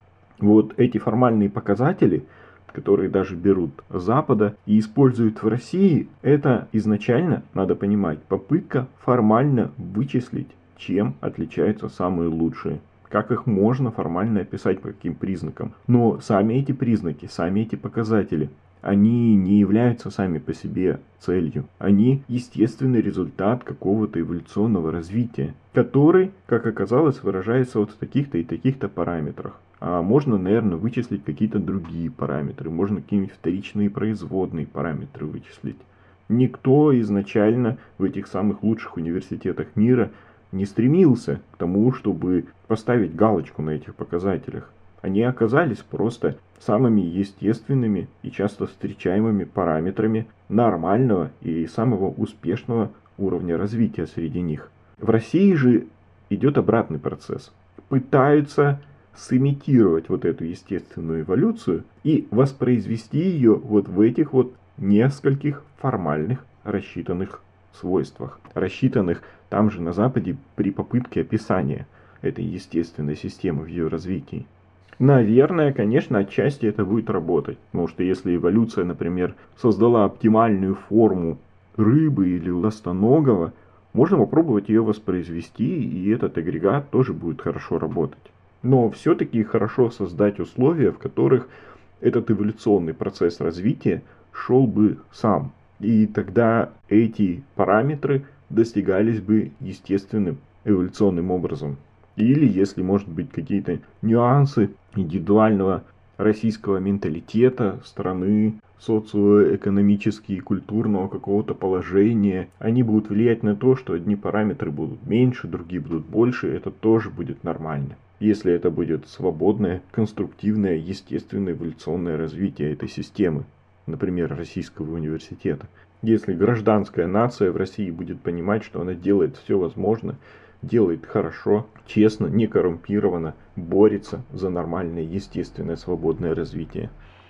Вот эти формальные показатели, которые даже берут с Запада и используют в России, это изначально, надо понимать, попытка формально вычислить, чем отличаются самые лучшие. Как их можно формально описать, по каким признакам. Но сами эти признаки, сами эти показатели, они не являются сами по себе целью. Они естественный результат какого-то эволюционного развития, который, как оказалось, выражается вот в таких-то и таких-то параметрах. А можно, наверное, вычислить какие-то другие параметры. Можно какие-нибудь вторичные производные параметры вычислить. Никто изначально в этих самых лучших университетах мира не стремился к тому, чтобы поставить галочку на этих показателях. Они оказались просто самыми естественными и часто встречаемыми параметрами нормального и самого успешного уровня развития среди них. В России же идет обратный процесс. Пытаются сымитировать вот эту естественную эволюцию и воспроизвести ее вот в этих вот нескольких формальных рассчитанных свойствах. Рассчитанных там же на Западе при попытке описания этой естественной системы в ее развитии. Наверное, конечно, отчасти это будет работать. Потому что если эволюция, например, создала оптимальную форму рыбы или ластоногого, можно попробовать ее воспроизвести, и этот агрегат тоже будет хорошо работать. Но все-таки хорошо создать условия, в которых этот эволюционный процесс развития шел бы сам. И тогда эти параметры достигались бы естественным эволюционным образом. Или если, может быть, какие-то нюансы индивидуального российского менталитета, страны, социоэкономически и культурного какого-то положения, они будут влиять на то, что одни параметры будут меньше, другие будут больше, это тоже будет нормально. Если это будет свободное, конструктивное, естественное эволюционное развитие этой системы, например, российского университета. Если гражданская нация в России будет понимать, что она делает все возможное, делает хорошо, честно, не коррумпированно, борется за нормальное, естественное, свободное развитие.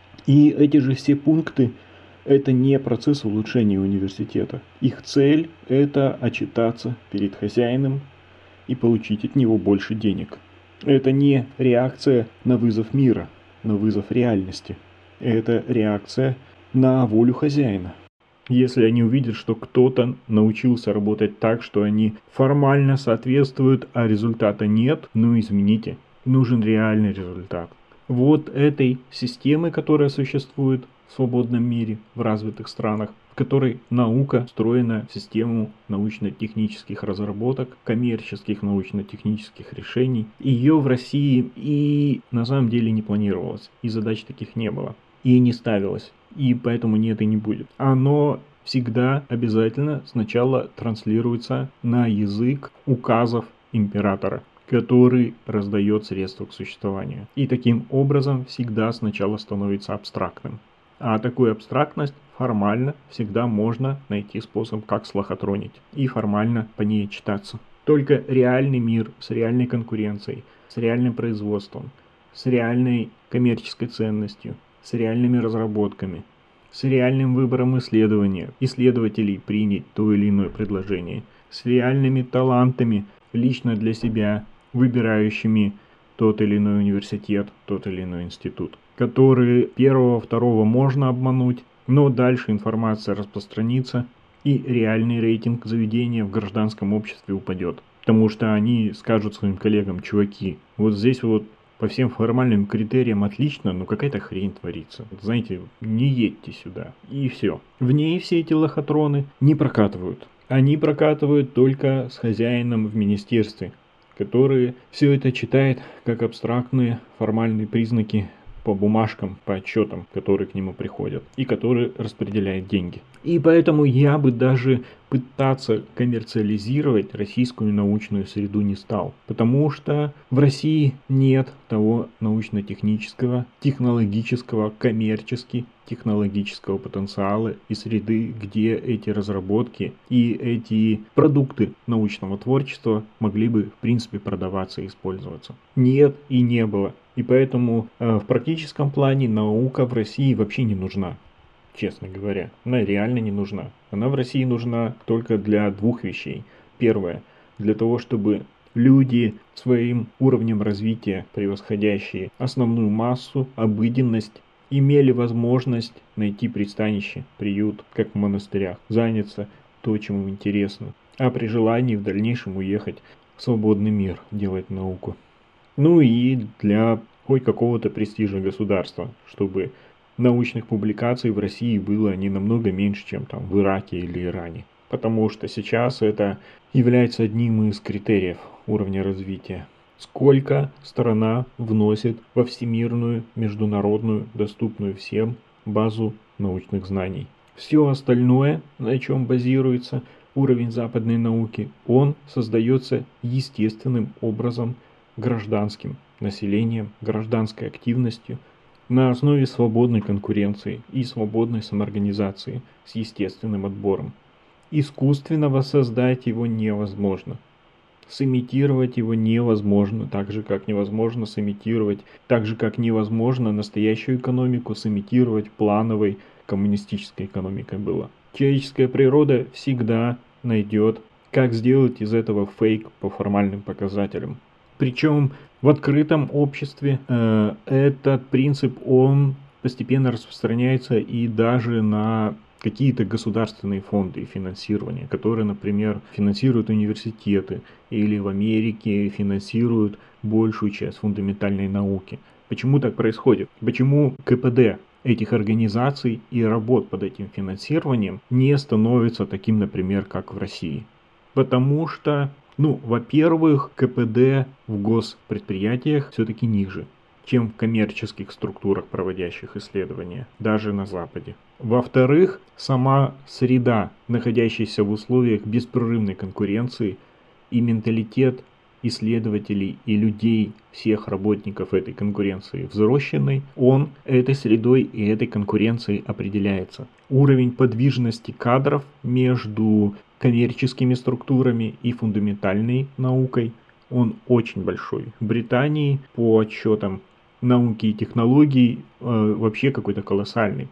И эти же все пункты – это не процесс улучшения университета. Их цель – это отчитаться перед хозяином и получить от него больше денег. Это не реакция на вызов мира, на вызов реальности. Это реакция на волю хозяина. Если они увидят, что кто-то научился работать так, что они формально соответствуют, а результата нет, ну извините, нужен реальный результат. Вот этой системы, которая существует в свободном мире, в развитых странах, в которой наука встроена в систему научно-технических разработок, коммерческих научно-технических решений. Ее в России и на самом деле не планировалось, и задач таких не было, и не ставилось, и поэтому нет и не будет. Оно всегда обязательно сначала транслируется на язык указов императора, который раздает средства к существованию. И таким образом всегда сначала становится абстрактным. А такую абстрактность формально всегда можно найти способ, как слохотронить. И формально по ней читаться. Только реальный мир с реальной конкуренцией, с реальным производством, с реальной коммерческой ценностью, с реальными разработками, с реальным выбором исследователей принять то или иное предложение, с реальными талантами лично для себя, выбирающими тот или иной университет, тот или иной институт, которые первого, второго можно обмануть, но дальше информация распространится, и реальный рейтинг заведения в гражданском обществе упадет. Потому что они скажут своим коллегам: чуваки, вот здесь вот по всем формальным критериям отлично, но какая-то хрень творится. Знаете, не едьте сюда. И все. В ней все эти лохотроны не прокатывают. Они прокатывают только с хозяином в министерстве, который все это читает как абстрактные формальные признаки по бумажкам, по отчетам, которые к нему приходят, и который распределяет деньги. И поэтому я бы даже пытаться коммерциализировать российскую научную среду не стал. Потому что в России нет того научно-технического, технологического, коммерчески технологического потенциала и среды, где эти разработки и эти продукты научного творчества могли бы в принципе продаваться и использоваться. Нет и не было. И поэтому в практическом плане наука в России вообще не нужна. Честно говоря, она реально не нужна. Она в России нужна только для двух вещей. Первое, для того, чтобы люди своим уровнем развития, превосходящие основную массу, обыденность, имели возможность найти пристанище, приют, как в монастырях, заняться то, чем им интересно, а при желании в дальнейшем уехать в свободный мир, делать науку. Ну и для хоть какого-то престижа государства, чтобы научных публикаций в России было не намного меньше, чем там в Ираке или Иране. Потому что сейчас это является одним из критериев уровня развития. Сколько страна вносит во всемирную, международную, доступную всем базу научных знаний. Все остальное, на чем базируется уровень западной науки, он создается естественным образом гражданским населением, гражданской активностью, на основе свободной конкуренции и свободной самоорганизации с естественным отбором. Искусственно воссоздать его невозможно. Сымитировать его невозможно, так же как невозможно настоящую экономику сымитировать плановой коммунистической экономикой было. Человеческая природа всегда найдет, как сделать из этого фейк по формальным показателям. Причем в открытом обществе этот принцип, он постепенно распространяется и даже на какие-то государственные фонды и финансирование, которые, например, финансируют университеты или в Америке финансируют большую часть фундаментальной науки. Почему так происходит? Почему КПД этих организаций и работ под этим финансированием не становится таким, например, как в России? Потому что, во-первых, КПД в госпредприятиях все-таки ниже, чем в коммерческих структурах, проводящих исследования, даже на Западе. Во-вторых, сама среда, находящаяся в условиях беспрерывной конкуренции, и менталитет исследователей и людей, всех работников этой конкуренции взросшенной, он этой средой и этой конкуренцией определяется. Уровень подвижности кадров между коммерческими структурами и фундаментальной наукой, он очень большой. В Британии по отчетам науки и технологий вообще какой-то колоссальный,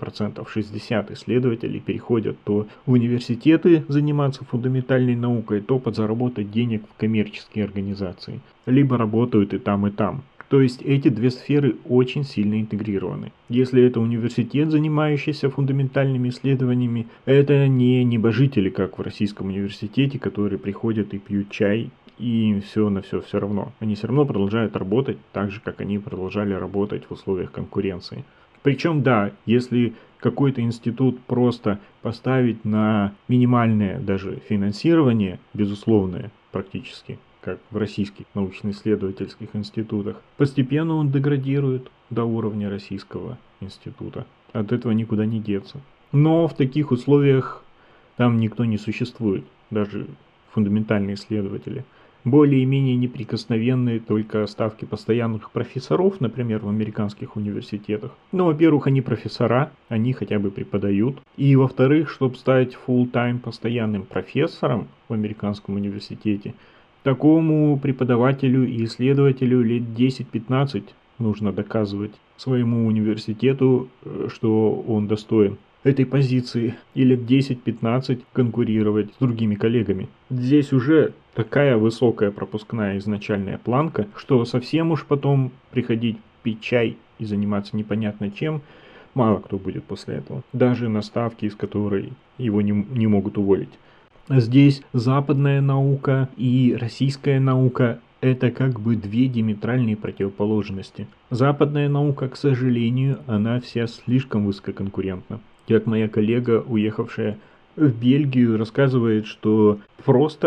60% исследователей переходят то в университеты заниматься фундаментальной наукой, то подзаработать денег в коммерческие организации. Либо работают и там, и там. То есть эти две сферы очень сильно интегрированы. Если это университет, занимающийся фундаментальными исследованиями, это не небожители, как в российском университете, которые приходят и пьют чай, и им все на все равно. Они все равно продолжают работать так же, как они продолжали работать в условиях конкуренции. Причем, да, если какой-то институт просто поставить на минимальное даже финансирование, безусловное практически, как в российских научно-исследовательских институтах, постепенно он деградирует до уровня российского института. От этого никуда не деться. Но в таких условиях там никто не существует, даже фундаментальные исследователи. Более-менее неприкосновенные только ставки постоянных профессоров, например, в американских университетах. Во-первых, они профессора, они хотя бы преподают. И, во-вторых, чтобы стать full-time постоянным профессором в американском университете, такому преподавателю и исследователю лет 10-15 нужно доказывать своему университету, что он достоин этой позиции, и лет 10-15 конкурировать с другими коллегами. Здесь уже такая высокая пропускная изначальная планка, что совсем уж потом приходить пить чай и заниматься непонятно чем, мало кто будет после этого. Даже на ставке, из которой его не могут уволить. Здесь западная наука и российская наука – это как бы две диаметральные противоположности. Западная наука, к сожалению, она вся слишком высококонкурентна. Как моя коллега, уехавшая в Бельгию, рассказывает, что просто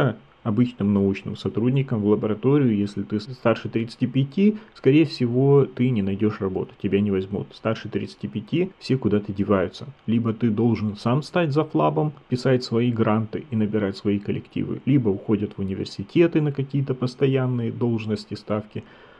обычным научным сотрудником в лабораторию. Если ты старше 35, скорее всего, ты не найдешь работу, тебя не возьмут. Старше 35 все куда-то деваются. Либо ты должен сам стать завлабом, писать свои гранты и набирать свои коллективы, либо уходят в университеты на какие-то постоянные должности, ставки.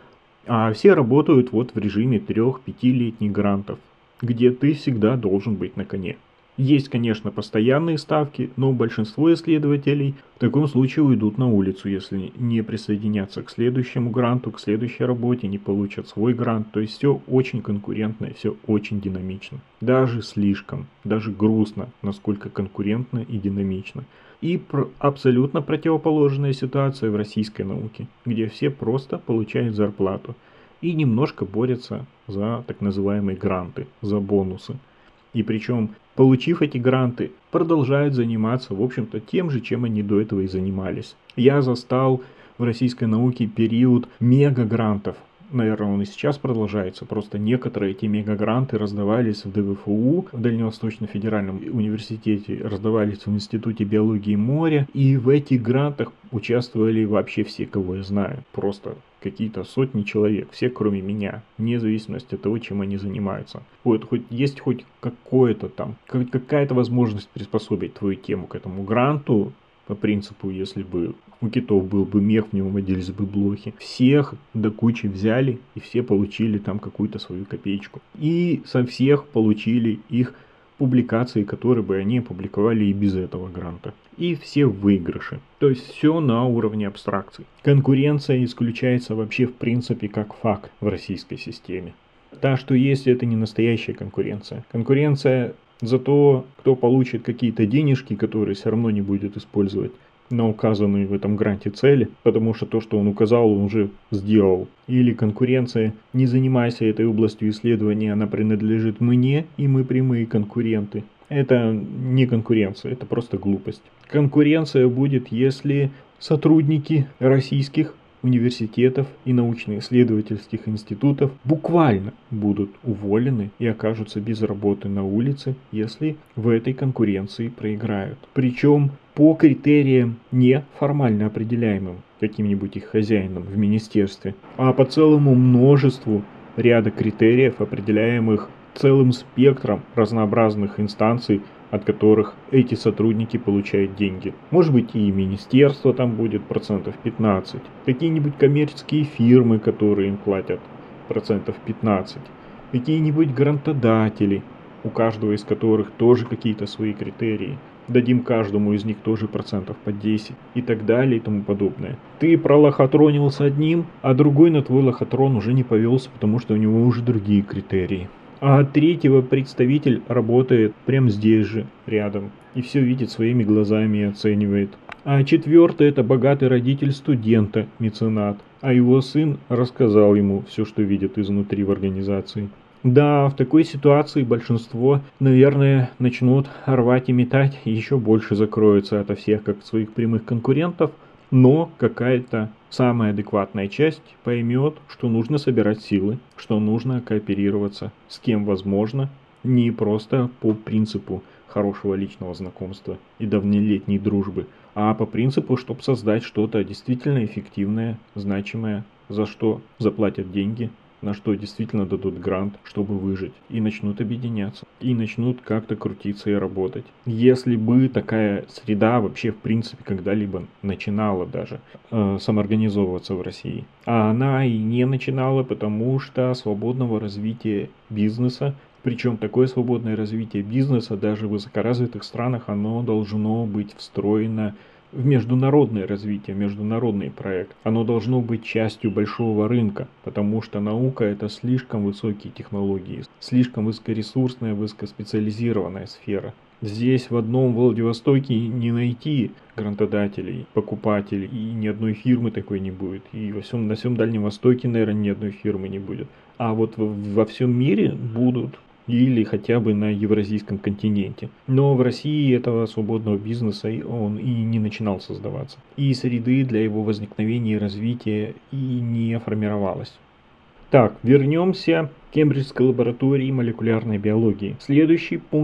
А все работают вот в режиме 3-5-летних грантов, где ты всегда должен быть на коне. Есть, конечно, постоянные ставки, но большинство исследователей в таком случае уйдут на улицу, если не присоединятся к следующему гранту, к следующей работе, не получат свой грант. То есть все очень конкурентно, все очень динамично. Даже слишком, даже грустно, насколько конкурентно и динамично. И абсолютно противоположная ситуация в российской науке, где все просто получают зарплату и немножко борются за так называемые гранты, за бонусы. И причем, получив эти гранты, продолжают заниматься, в общем-то, тем же, чем они до этого и занимались. Я застал в российской науке период мегагрантов. Наверное, он и сейчас продолжается. Просто некоторые эти мегагранты раздавались в ДВФУ, в Дальневосточном федеральном университете, раздавались в Институте биологии моря. И в этих грантах участвовали вообще все, кого я знаю. Просто какие-то сотни человек, все кроме меня, вне зависимости от того, чем они занимаются. Вот, есть хоть какое-то там, какая-то возможность приспособить твою тему к этому гранту, по принципу, если бы у китов был бы мех, в него водились бы блохи. Всех до кучи взяли, и все получили там какую-то свою копеечку. И со всех получили их публикации, которые бы они опубликовали и без этого гранта. И все в выигрыше. То есть все на уровне абстракций. Конкуренция исключается вообще в принципе как факт в российской системе. Та, что есть, это не настоящая конкуренция. Конкуренция за то, кто получит какие-то денежки, которые все равно не будет использовать на указанные в этом гранте цели, потому что то, что он указал, он уже сделал. Или конкуренция, не занимайся этой областью исследования, она принадлежит мне, и мы прямые конкуренты. Это не конкуренция, это просто глупость. Конкуренция будет, если сотрудники российских университетов и научно-исследовательских институтов буквально будут уволены и окажутся без работы на улице, если в этой конкуренции проиграют. Причем по критериям не формально определяемым каким-нибудь их хозяином в министерстве, а по целому множеству ряда критериев, определяемых целым спектром разнообразных инстанций, от которых эти сотрудники получают деньги. Может быть, и министерство там будет 15%, какие-нибудь коммерческие фирмы, которые им платят 15%, какие-нибудь грантодатели, у каждого из которых тоже какие-то свои критерии. Дадим каждому из них тоже процентов по 10 и так далее и тому подобное. Ты пролохотронил с одним, а другой на твой лохотрон уже не повелся, потому что у него уже другие критерии. А третьего представитель работает прямо здесь же, рядом, и все видит своими глазами и оценивает. А четвертый — это богатый родитель студента, меценат, а его сын рассказал ему все, что видит изнутри в организации. Да, в такой ситуации большинство, наверное, начнут рвать и метать, и еще больше закроются ото всех, как своих прямых конкурентов, но какая-то самая адекватная часть поймет, что нужно собирать силы, что нужно кооперироваться с кем возможно, не просто по принципу хорошего личного знакомства и давнелетней дружбы, а по принципу, чтобы создать что-то действительно эффективное, значимое, за что заплатят деньги, на что действительно дадут грант, чтобы выжить, и начнут объединяться, и начнут как-то крутиться и работать. Если бы такая среда вообще в принципе когда-либо начинала даже самоорганизовываться в России, а она и не начинала, потому что свободного развития бизнеса, причем такое свободное развитие бизнеса даже в высокоразвитых странах, оно должно быть встроено в международное развитие, международный проект. Оно должно быть частью большого рынка, потому что наука — это слишком высокие технологии, слишком высокоресурсная, высокоспециализированная сфера. Здесь в одном Владивостоке не найти грантодателей, покупателей, и ни одной фирмы такой не будет. И на всем Дальнем Востоке, наверное, ни одной фирмы не будет. А вот во всем мире будут. Или хотя бы на евразийском континенте. Но в России этого свободного бизнеса он и не начинал создаваться. И среды для его возникновения и развития и не формировалось. Так, вернемся к Кембриджской лаборатории молекулярной биологии. Следующий пункт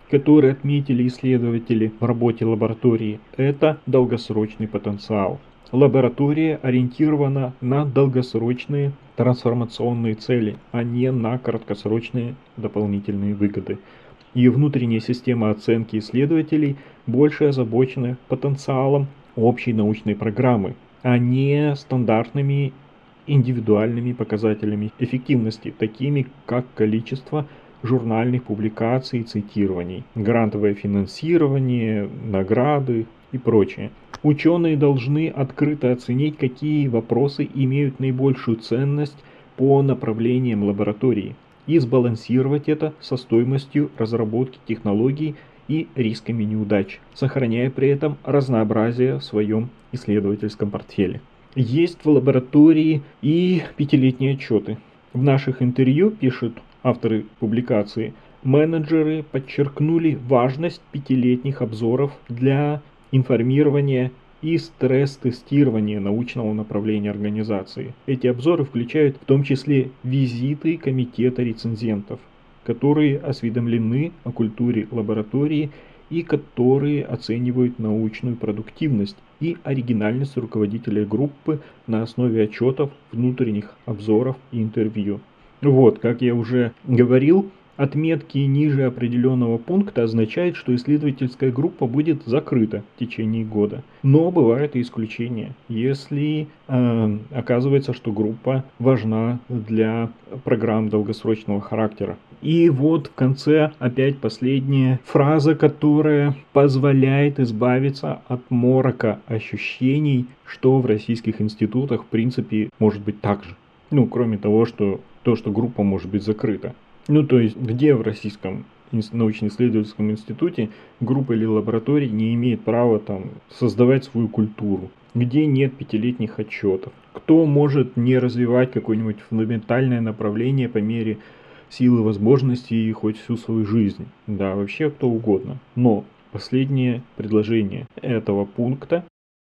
которые отметили исследователи в работе лаборатории, это долгосрочный потенциал. Лаборатория ориентирована на долгосрочные трансформационные цели, а не на краткосрочные дополнительные выгоды. И внутренняя система оценки исследователей больше озабочена потенциалом общей научной программы, а не стандартными индивидуальными показателями эффективности, такими как количество журнальных публикаций и цитирований, грантовое финансирование, награды и прочее. Ученые должны открыто оценить, какие вопросы имеют наибольшую ценность по направлениям лаборатории, и сбалансировать это со стоимостью разработки технологий и рисками неудач, сохраняя при этом разнообразие в своем исследовательском портфеле. Есть в лаборатории и пятилетние отчеты. В наших интервью, пишут авторы публикации, менеджеры подчеркнули важность пятилетних обзоров для информирования и стресс-тестирования научного направления организации. Эти обзоры включают в том числе визиты комитета рецензентов, которые осведомлены о культуре лаборатории и которые оценивают научную продуктивность и оригинальность руководителя группы на основе отчетов, внутренних обзоров и интервью. Вот, как я уже говорил, отметки ниже определенного пункта означают, что исследовательская группа будет закрыта в течение года. Но бывают и исключения, если оказывается, что группа важна для программ долгосрочного характера. И вот в конце опять последняя фраза, которая позволяет избавиться от морока ощущений, что в российских институтах в принципе может быть так же. Кроме того, что группа может быть закрыта. То есть, где в российском научно-исследовательском институте группа или лаборатория не имеет права создавать свою культуру, где нет пятилетних отчетов, кто может не развивать какое-нибудь фундаментальное направление по мере силы возможностей хоть всю свою жизнь. Да, вообще кто угодно. Но последнее предложение этого пункта: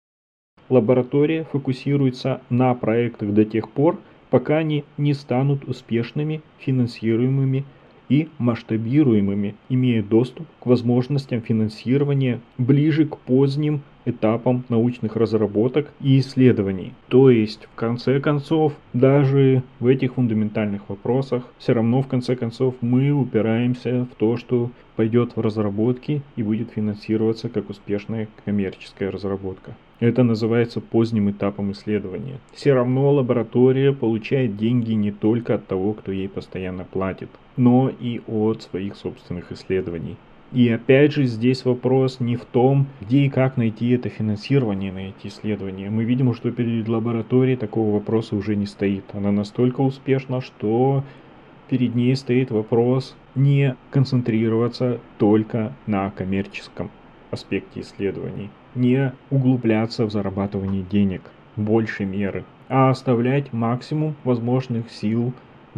лаборатория фокусируется на проектах до тех пор, пока они не станут успешными, финансируемыми и масштабируемыми, имея доступ к возможностям финансирования ближе к поздним этапам научных разработок и исследований. То есть, в конце концов, даже в этих фундаментальных вопросах, все равно в конце концов мы упираемся в то, что пойдет в разработки и будет финансироваться как успешная коммерческая разработка. Это называется поздним этапом исследования. Все равно лаборатория получает деньги не только от того, кто ей постоянно платит, но и от своих собственных исследований. И опять же здесь вопрос не в том, где и как найти это финансирование на эти исследования. Мы видим, что перед лабораторией такого вопроса уже не стоит. Она настолько успешна, что перед ней стоит вопрос не концентрироваться только на коммерческом аспекте исследований, не углубляться в зарабатывание денег больше меры, а оставлять максимум возможных сил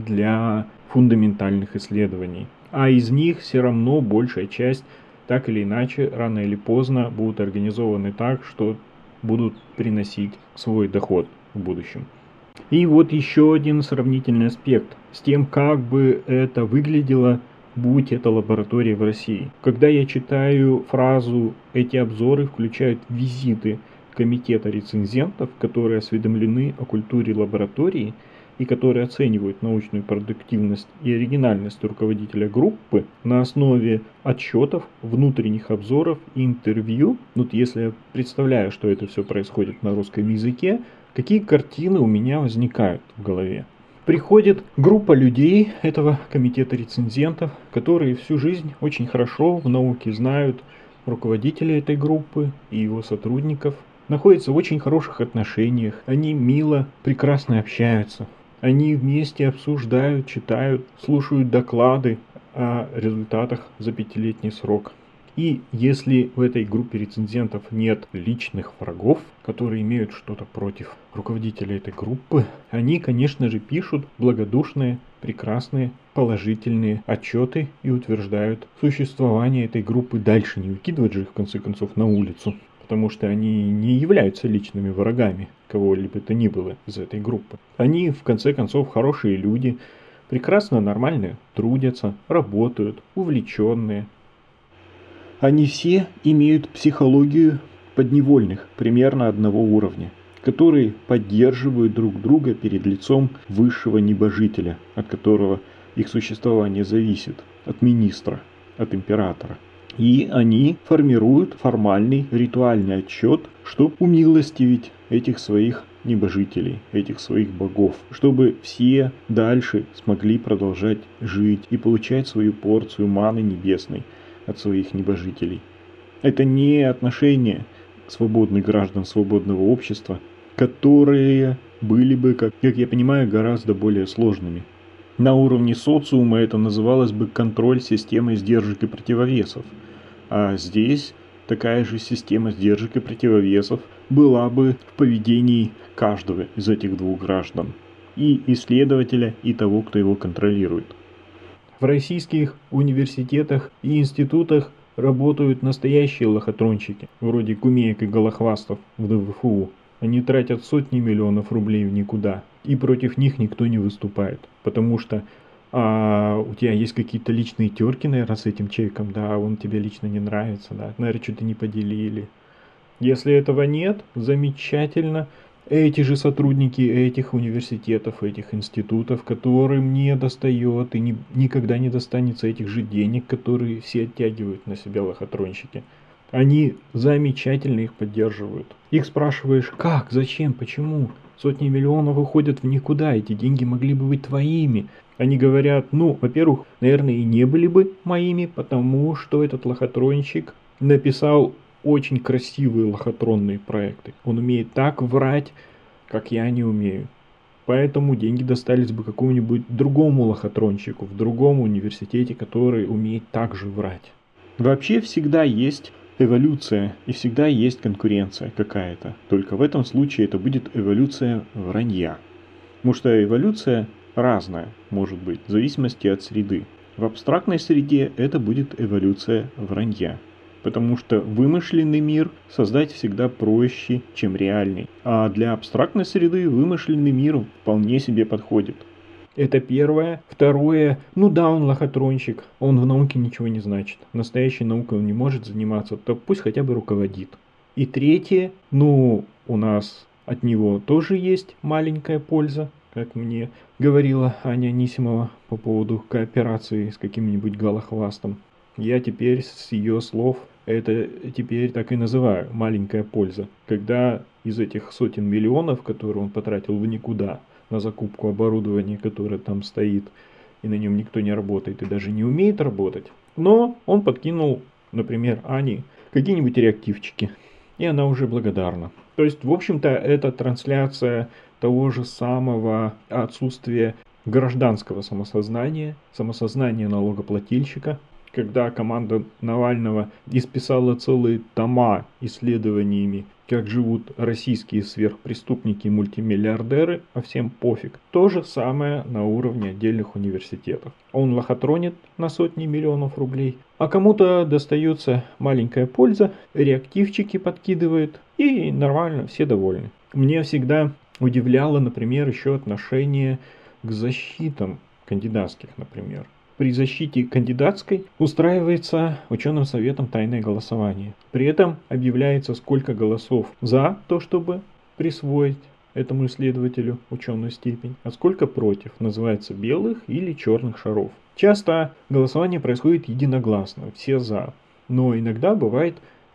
для фундаментальных исследований. А из них все равно большая часть, так или иначе, рано или поздно будут организованы так, что будут приносить свой доход в будущем. И вот еще один сравнительный аспект с тем, как бы это выглядело, будь это лаборатория в России. Когда я читаю фразу «эти обзоры включают визиты комитета рецензентов, которые осведомлены о культуре лаборатории и которые оценивают научную продуктивность и оригинальность руководителя группы на основе отчетов, внутренних обзоров и интервью», если я представляю, что это все происходит на русском языке, какие картины у меня возникают в голове? Приходит группа людей этого комитета рецензентов, которые всю жизнь очень хорошо в науке знают руководителя этой группы и его сотрудников, находятся в очень хороших отношениях, они мило, прекрасно общаются, они вместе обсуждают, читают, слушают доклады о результатах за пятилетний срок. И если в этой группе рецензентов нет личных врагов, которые имеют что-то против руководителя этой группы, они, конечно же, пишут благодушные, прекрасные, положительные отчеты и утверждают существование этой группы дальше. Не выкидывать же их, в конце концов, на улицу, потому что они не являются личными врагами кого-либо то ни было из этой группы. Они, в конце концов, хорошие люди, прекрасно, нормально трудятся, работают, увлеченные. Они все имеют психологию подневольных примерно одного уровня, которые поддерживают друг друга перед лицом высшего небожителя, от которого их существование зависит, от министра, от императора. И они формируют формальный ритуальный отчет, чтобы умилостивить этих своих небожителей, этих своих богов, чтобы все дальше смогли продолжать жить и получать свою порцию маны небесной от своих небожителей. Это не отношения свободных граждан свободного общества, которые были бы, как я понимаю, гораздо более сложными. На уровне социума это называлось бы контроль системы сдержек и противовесов. А здесь такая же система сдержек и противовесов была бы в поведении каждого из этих двух граждан. И исследователя, и того, кто его контролирует. В российских университетах и институтах работают настоящие лохотронщики, вроде кумеек и голохвастов в ДВФУ. Они тратят сотни миллионов рублей в никуда, и против них никто не выступает, потому что у тебя есть какие-то личные терки, наверное, с этим человеком, да, он тебе лично не нравится, да, наверное, что-то не поделили. Если этого нет, замечательно. Эти же сотрудники этих университетов, этих институтов, которым не достает и никогда не достанется этих же денег, которые все оттягивают на себя лохотронщики, они замечательно их поддерживают. Их спрашиваешь, как, зачем, почему? Сотни миллионов уходят в никуда, эти деньги могли бы быть твоими. Они говорят, во-первых, наверное, и не были бы моими, потому что этот лохотронщик написал очень красивые лохотронные проекты. Он умеет так врать, как я не умею. Поэтому деньги достались бы какому-нибудь другому лохотронщику в другом университете, который умеет так же врать. Вообще всегда есть эволюция и всегда есть конкуренция какая-то. Только в этом случае это будет эволюция вранья. Потому что эволюция разная может быть в зависимости от среды. В абстрактной среде это будет эволюция вранья. Потому что вымышленный мир создать всегда проще, чем реальный. А для абстрактной среды вымышленный мир вполне себе подходит. Это первое. Второе, он лохотронщик, он в науке ничего не значит. Настоящей наукой он не может заниматься, то пусть хотя бы руководит. И третье, у нас от него тоже есть маленькая польза, как мне говорила Аня Анисимова по поводу кооперации с каким-нибудь голохвастом. Я теперь с ее слов это теперь так и называю маленькая польза. Когда из этих сотен миллионов, которые он потратил в никуда на закупку оборудования, которое там стоит, и на нем никто не работает и даже не умеет работать, но он подкинул, например, Ане какие-нибудь реактивчики, и она уже благодарна. То есть, в общем-то, это трансляция того же самого отсутствия гражданского самосознания налогоплательщика, когда команда Навального исписала целые тома исследованиями, как живут российские сверхпреступники и мультимиллиардеры, а всем пофиг. То же самое на уровне отдельных университетов. Он лохотронит на сотни миллионов рублей, а кому-то достается маленькая польза, реактивчики подкидывает, и нормально, все довольны. Мне всегда удивляло, например, еще отношение к защитам кандидатских, например. При защите кандидатской устраивается ученым советом тайное голосование. При этом объявляется, сколько голосов за то, чтобы присвоить этому исследователю ученую степень, а сколько против, называется белых или черных шаров. Часто голосование происходит единогласно, все за, но иногда бывает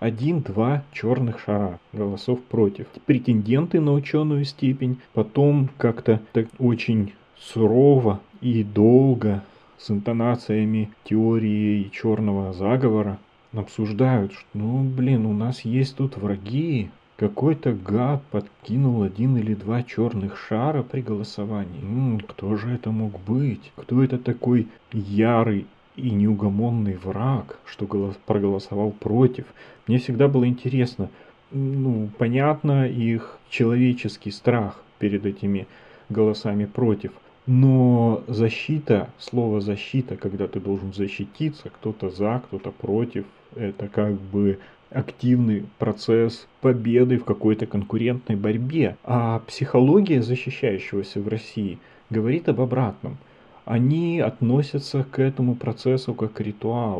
1-2 черных шара голосов против. Претенденты на ученую степень потом как-то так очень сурово и долго с интонациями теории черного заговора обсуждают, что у нас есть тут враги. Какой-то гад подкинул 1 или 2 черных шара при голосовании. Кто же это мог быть? Кто это такой ярый и неугомонный враг, что проголосовал против? Мне всегда было интересно. Понятно их человеческий страх перед этими голосами против. Но защита, слово защита, когда ты должен защититься, кто-то за, кто-то против, это как бы активный процесс победы в какой-то конкурентной борьбе. А психология защищающегося в России говорит об обратном. Они относятся к этому процессу как к ритуалу.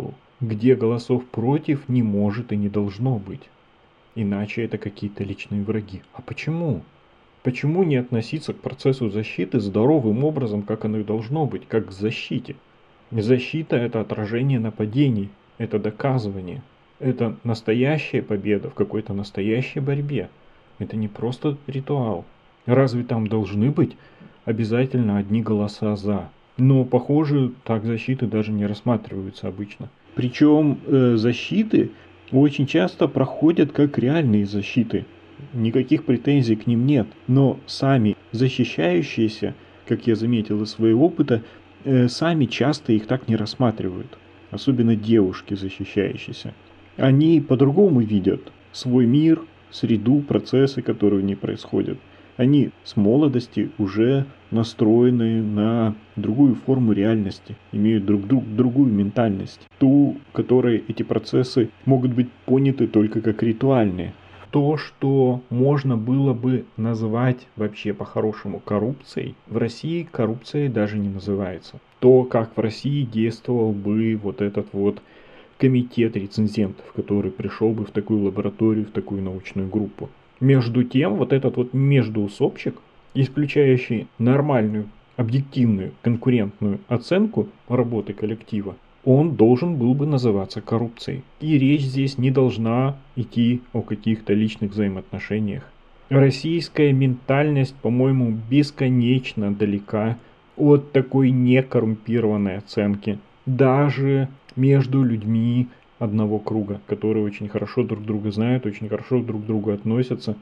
где голосов против не может и не должно быть. Иначе это какие-то личные враги. А почему? Почему не относиться к процессу защиты здоровым образом, как оно и должно быть, как к защите? Защита – это отражение нападений, это доказывание, это настоящая победа в какой-то настоящей борьбе. Это не просто ритуал. Разве там должны быть обязательно одни голоса «за»? Но, похоже, так защиты даже не рассматриваются обычно. Причем защиты очень часто проходят как реальные защиты. Никаких претензий к ним нет. Но сами защищающиеся, как я заметил из своего опыта, сами часто их так не рассматривают. Особенно девушки защищающиеся. Они по-другому видят свой мир, среду, процессы, которые в ней происходят. Они с молодости уже настроены на другую форму реальности, имеют другую ментальность, ту, которой эти процессы могут быть поняты только как ритуальные. То, что можно было бы назвать вообще по-хорошему коррупцией, в России коррупцией даже не называется. То, как в России действовал бы вот этот вот комитет рецензентов, который пришел бы в такую лабораторию, в такую научную группу. Между тем, вот этот вот междоусобчик, исключающий нормальную, объективную, конкурентную оценку работы коллектива, он должен был бы называться коррупцией. И речь здесь не должна идти о каких-то личных взаимоотношениях. Российская ментальность, по-моему, бесконечно далека от такой некоррумпированной оценки. Даже между людьми одного круга, которые очень хорошо друг друга знают, очень хорошо друг к другу относятся,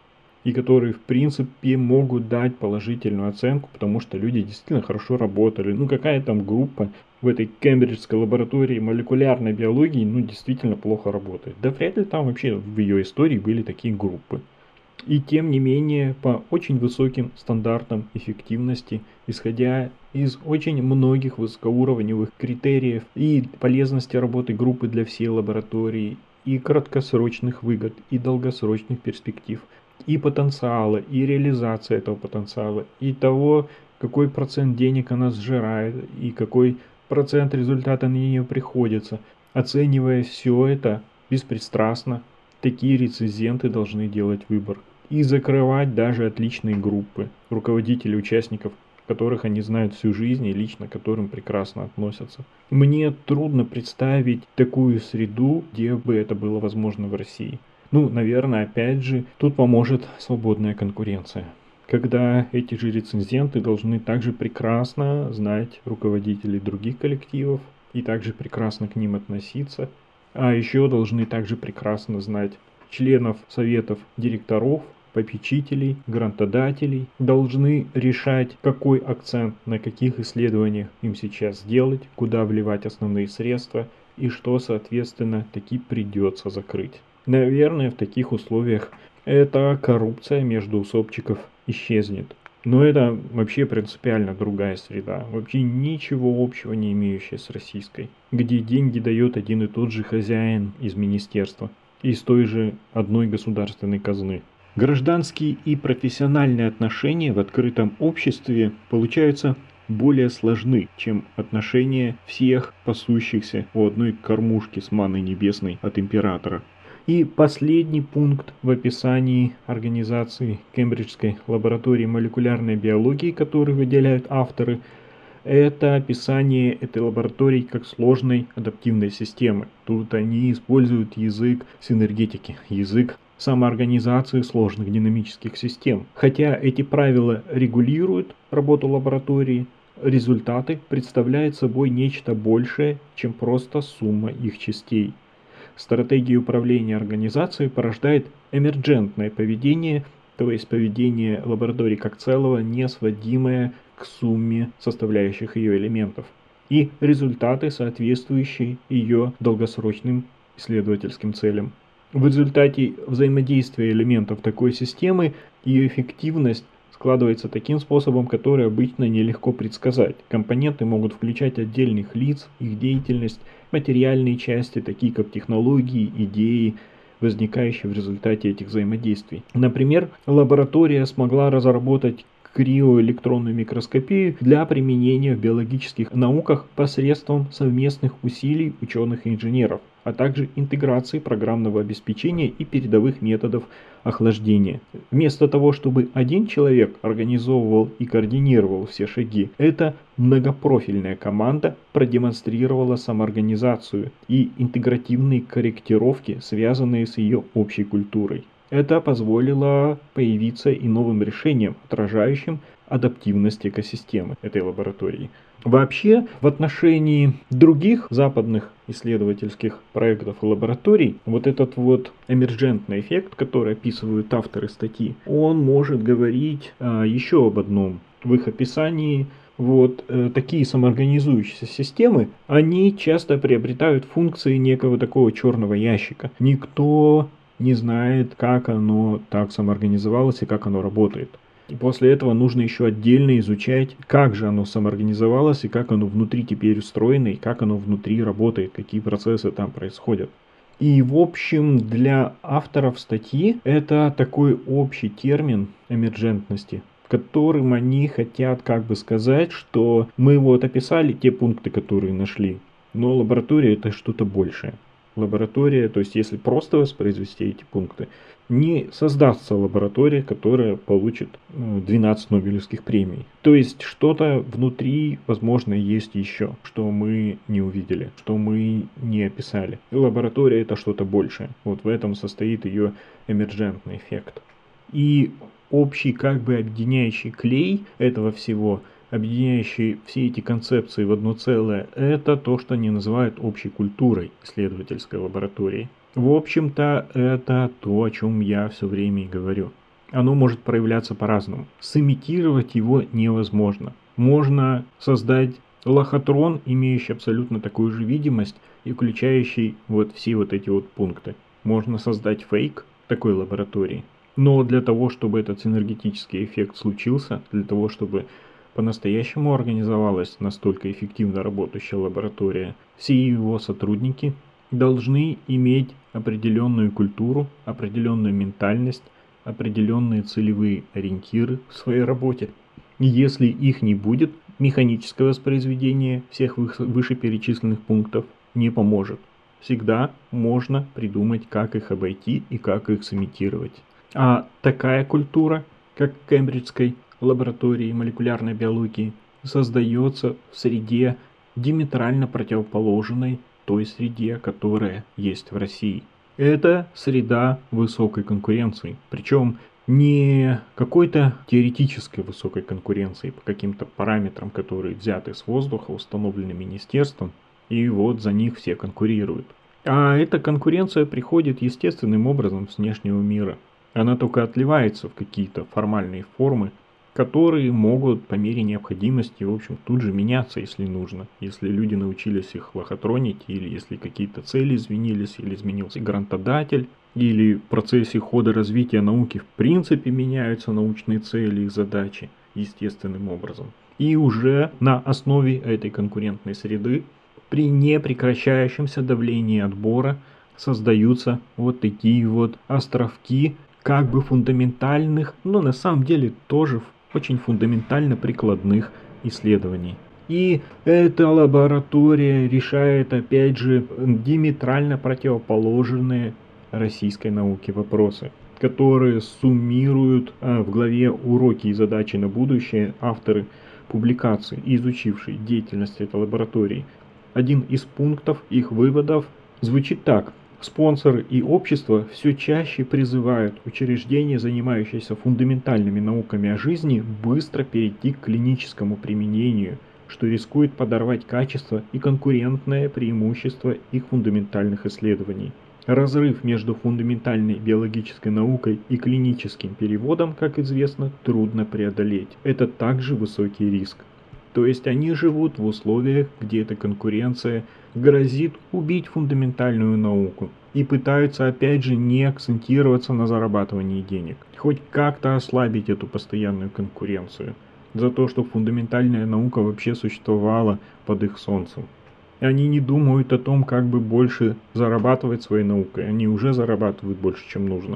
и которые в принципе могут дать положительную оценку, потому что люди действительно хорошо работали. Ну какая там группа в этой кембриджской лаборатории молекулярной биологии, ну действительно плохо работает. Да вряд ли там вообще в ее истории были такие группы. И тем не менее, по очень высоким стандартам эффективности, исходя из очень многих высокоуровневых критериев и полезности работы группы для всей лаборатории, и краткосрочных выгод, и долгосрочных перспектив, и потенциала, и реализации этого потенциала, и того, какой процент денег она сжирает, и какой процент результата на нее приходится. Оценивая все это беспристрастно, такие рецензенты должны делать выбор. И закрывать даже отличные группы, руководителей участников, которых они знают всю жизнь и лично к которым прекрасно относятся. Мне трудно представить такую среду, где бы это было возможно в России. Ну, наверное, опять же, тут поможет свободная конкуренция. Когда эти же рецензенты должны также прекрасно знать руководителей других коллективов и также прекрасно к ним относиться, а еще должны также прекрасно знать членов советов директоров, попечителей, грантодателей, должны решать, какой акцент на каких исследованиях им сейчас сделать, куда вливать основные средства и что, соответственно, таки придется закрыть. Наверное, в таких условиях эта коррупция междоусобчиков исчезнет. Но это вообще принципиально другая среда, вообще ничего общего не имеющая с российской, где деньги дает один и тот же хозяин из министерства, из той же одной государственной казны. Гражданские и профессиональные отношения в открытом обществе получаются более сложны, чем отношения всех пасущихся у одной кормушки с манной небесной от императора. И последний пункт в описании организации Кембриджской лаборатории молекулярной биологии, который выделяют авторы, это описание этой лаборатории как сложной адаптивной системы. Тут они используют язык синергетики, язык самоорганизации сложных динамических систем. Хотя эти правила регулируют работу лаборатории, результаты представляют собой нечто большее, чем просто сумма их частей. Стратегия управления организацией порождает эмерджентное поведение, то есть поведение лаборатории как целого, не сводимое к сумме составляющих ее элементов, и результаты, соответствующие ее долгосрочным исследовательским целям. В результате взаимодействия элементов такой системы ее эффективность складывается таким способом, который обычно нелегко предсказать. Компоненты могут включать отдельных лиц, их деятельность, материальные части, такие как технологии, идеи, возникающие в результате этих взаимодействий. Например, лаборатория смогла разработать криоэлектронную микроскопию для применения в биологических науках посредством совместных усилий ученых и инженеров, а также интеграции программного обеспечения и передовых методов охлаждения. Вместо того, чтобы один человек организовывал и координировал все шаги, эта многопрофильная команда продемонстрировала самоорганизацию и интегративные корректировки, связанные с ее общей культурой. Это позволило появиться и новым решениям, отражающим адаптивность экосистемы этой лаборатории. Вообще, в отношении других западных исследовательских проектов и лабораторий, вот этот вот эмерджентный эффект, который описывают авторы статьи, он может говорить еще об одном. В их описании такие самоорганизующиеся системы, они часто приобретают функции некого такого черного ящика. Никто не знает, как оно так самоорганизовалось и как оно работает. И после этого нужно еще отдельно изучать, как же оно самоорганизовалось и как оно внутри теперь устроено, и как оно внутри работает, какие процессы там происходят. И в общем для авторов статьи это такой общий термин эмерджентности, которым они хотят как бы сказать, что мы вот описали те пункты, которые нашли, но лаборатория это что-то большее. Лаборатория, то есть если просто воспроизвести эти пункты, не создастся лаборатория, которая получит 12 Нобелевских премий. То есть что-то внутри, возможно, есть еще, что мы не увидели, что мы не описали. И лаборатория это что-то большее. Вот в этом состоит ее эмерджентный эффект. И общий как бы объединяющий клей этого всего, объединяющий все эти концепции в одно целое, это то, что они называют общей культурой исследовательской лаборатории. В общем-то, это то, о чем я все время и говорю. Оно может проявляться по-разному. Сымитировать его невозможно. Можно создать лохотрон, имеющий абсолютно такую же видимость и включающий вот все вот эти вот пункты. Можно создать фейк такой лаборатории. Но для того, чтобы этот синергетический эффект случился, для того, чтобы по-настоящему организовалась настолько эффективно работающая лаборатория, все его сотрудники должны иметь определенную культуру, определенную ментальность, определенные целевые ориентиры в своей работе. И если их не будет, механическое воспроизведение всех вышеперечисленных пунктов не поможет. Всегда можно придумать, как их обойти и как их сымитировать. А такая культура, как в Кембриджской лаборатории молекулярной биологии, создается в среде диаметрально противоположной той среде, которая есть в России. Это среда высокой конкуренции, причем не какой-то теоретической высокой конкуренции по каким-то параметрам, которые взяты с воздуха, установлены министерством, и вот за них все конкурируют. А эта конкуренция приходит естественным образом с внешнего мира. Она только отливается в какие-то формальные формы, которые могут по мере необходимости, в общем, тут же меняться, если нужно. Если люди научились их лохотронить, или если какие-то цели изменились, или изменился грантодатель, или в процессе хода развития науки в принципе меняются научные цели и задачи естественным образом. И уже на основе этой конкурентной среды при непрекращающемся давлении отбора создаются вот такие вот островки как бы фундаментальных, но на самом деле тоже очень фундаментально прикладных исследований. И эта лаборатория решает, опять же, диаметрально противоположные российской науке вопросы, которые суммируют в главе «Уроки и задачи на будущее» авторы публикаций, изучившие деятельность этой лаборатории. Один из пунктов их выводов звучит так. Спонсоры и общество все чаще призывают учреждения, занимающиеся фундаментальными науками о жизни, быстро перейти к клиническому применению, что рискует подорвать качество и конкурентное преимущество их фундаментальных исследований. Разрыв между фундаментальной биологической наукой и клиническим переводом, как известно, трудно преодолеть. Это также высокий риск. То есть они живут в условиях, где эта конкуренция грозит убить фундаментальную науку. И пытаются опять же не акцентироваться на зарабатывании денег. Хоть как-то ослабить эту постоянную конкуренцию. За то, что фундаментальная наука вообще существовала под их солнцем. Они не думают о том, как бы больше зарабатывать своей наукой. Они уже зарабатывают больше, чем нужно.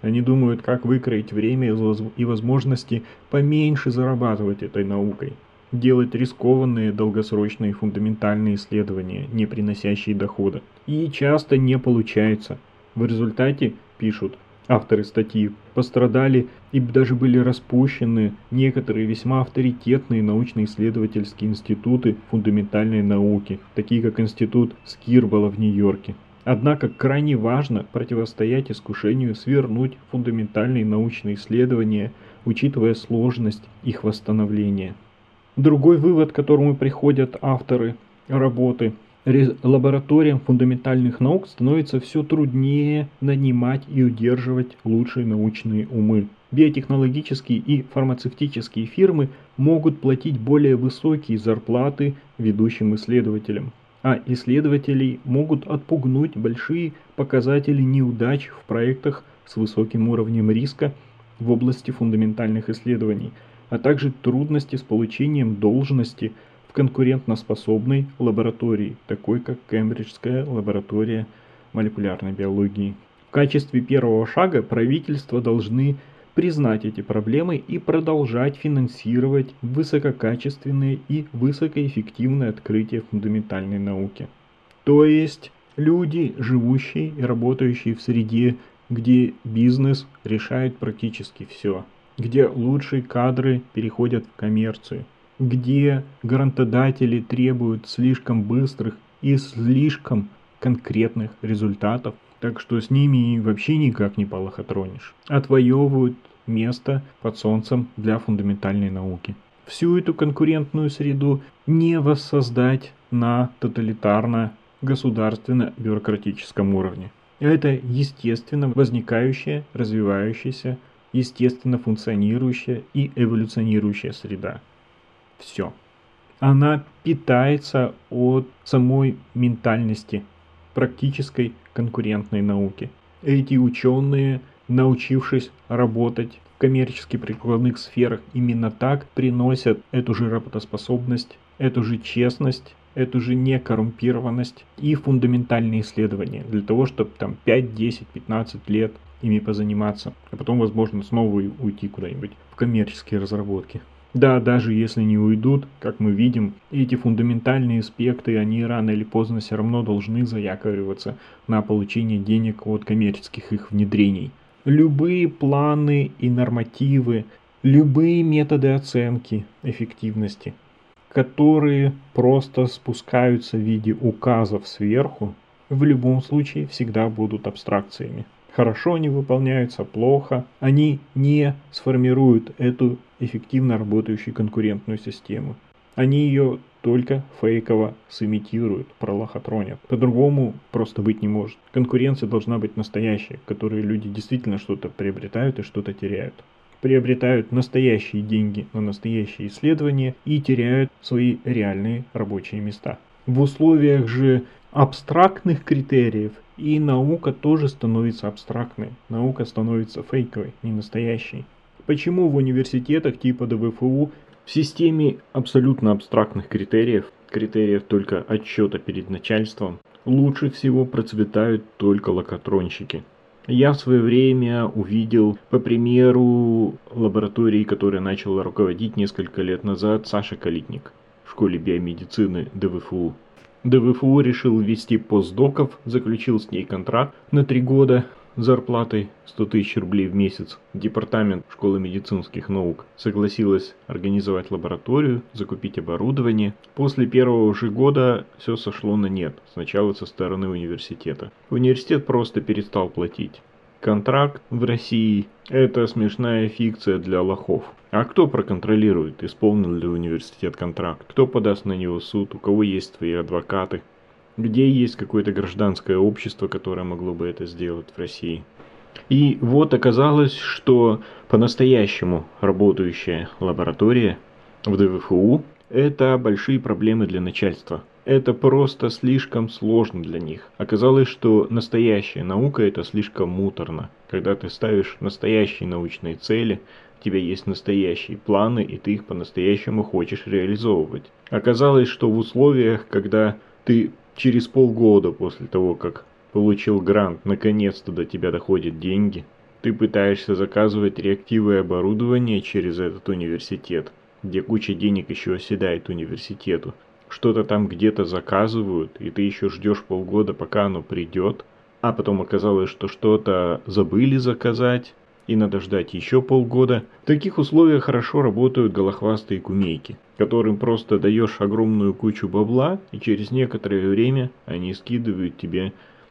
Они думают, как выкроить время и возможности поменьше зарабатывать этой наукой. Делать рискованные, долгосрочные, фундаментальные исследования, не приносящие дохода. И часто не получается. В результате, пишут авторы статьи, пострадали и даже были распущены некоторые весьма авторитетные научно-исследовательские институты фундаментальной науки, такие как Институт Скирбала в Нью-Йорке. Однако крайне важно противостоять искушению свернуть фундаментальные научные исследования, учитывая сложность их восстановления. Другой вывод, к которому приходят авторы работы: лабораториям фундаментальных наук становится все труднее нанимать и удерживать лучшие научные умы. Биотехнологические и фармацевтические фирмы могут платить более высокие зарплаты ведущим исследователям, а исследователей могут отпугнуть большие показатели неудач в проектах с высоким уровнем риска в области фундаментальных исследований, а также трудности с получением должности в конкурентоспособной лаборатории, такой как Кембриджская лаборатория молекулярной биологии. В качестве первого шага правительства должны признать эти проблемы и продолжать финансировать высококачественные и высокоэффективные открытия фундаментальной науки. То есть люди, живущие и работающие в среде, где бизнес решает практически все, где лучшие кадры переходят в коммерцию, где грантодатели требуют слишком быстрых и слишком конкретных результатов, так что с ними вообще никак не полохотронишь. Отвоевывают место под солнцем для фундаментальной науки. Всю эту конкурентную среду не воссоздать на тоталитарно-государственно-бюрократическом уровне. Это естественно возникающая, развивающаяся, естественно функционирующая и эволюционирующая среда. Все. Она питается от самой ментальности практической конкурентной науки. Эти ученые, научившись работать в коммерчески прикладных сферах, именно так приносят эту же работоспособность, эту же честность, эту же некоррумпированность и фундаментальные исследования для того, чтобы там 5, 10, 15 лет ими позаниматься, а потом, возможно, снова уйти куда-нибудь в коммерческие разработки. Да, даже если не уйдут, как мы видим, эти фундаментальные аспекты, они рано или поздно все равно должны заякориваться на получение денег от коммерческих их внедрений. Любые планы и нормативы, любые методы оценки эффективности, которые просто спускаются в виде указов сверху, в любом случае всегда будут абстракциями. Хорошо они выполняются, плохо. Они не сформируют эту эффективно работающую конкурентную систему. Они ее только фейково сымитируют, пролохотронят. По-другому просто быть не может. Конкуренция должна быть настоящая, в которой люди действительно что-то приобретают и что-то теряют. Приобретают настоящие деньги на настоящие исследования и теряют свои реальные рабочие места. В условиях же абстрактных критериев и наука тоже становится абстрактной. Наука становится фейковой, не настоящей. Почему в университетах типа ДВФУ в системе абсолютно абстрактных критериев только отчета перед начальством, лучше всего процветают только лохотронщики? Я в свое время увидел, по примеру лаборатории, которой начал руководить несколько лет назад Саша Калитник в школе биомедицины ДВФУ. ДВФУ решил ввести постдоков, заключил с ней контракт на 3 года с зарплатой 100 тысяч рублей в месяц. Департамент школы медицинских наук согласилась организовать лабораторию, закупить оборудование. После первого же года все сошло на нет, сначала со стороны университета. Университет просто перестал платить. Контракт в России – это смешная фикция для лохов. А кто проконтролирует, исполнил ли университет контракт? Кто подаст на него в суд? У кого есть свои адвокаты? Где есть какое-то гражданское общество, которое могло бы это сделать в России? И вот оказалось, что по-настоящему работающая лаборатория в ДВФУ – это большие проблемы для начальства. Это просто слишком сложно для них. Оказалось, что настоящая наука – это слишком муторно. Когда ты ставишь настоящие научные цели, у тебя есть настоящие планы, и ты их по-настоящему хочешь реализовывать. Оказалось, что в условиях, когда ты через полгода после того, как получил грант, наконец-то до тебя доходят деньги, Ты пытаешься заказывать реактивы и оборудование через этот университет, где куча денег еще оседает университету. Что-то там где-то заказывают, и ты еще ждешь полгода, пока оно придет. А потом оказалось, что что-то забыли заказать, и надо ждать еще полгода. В таких условиях хорошо работают голохвастые кумейки, которым просто даешь огромную кучу бабла, и через некоторое время они скидывают тебе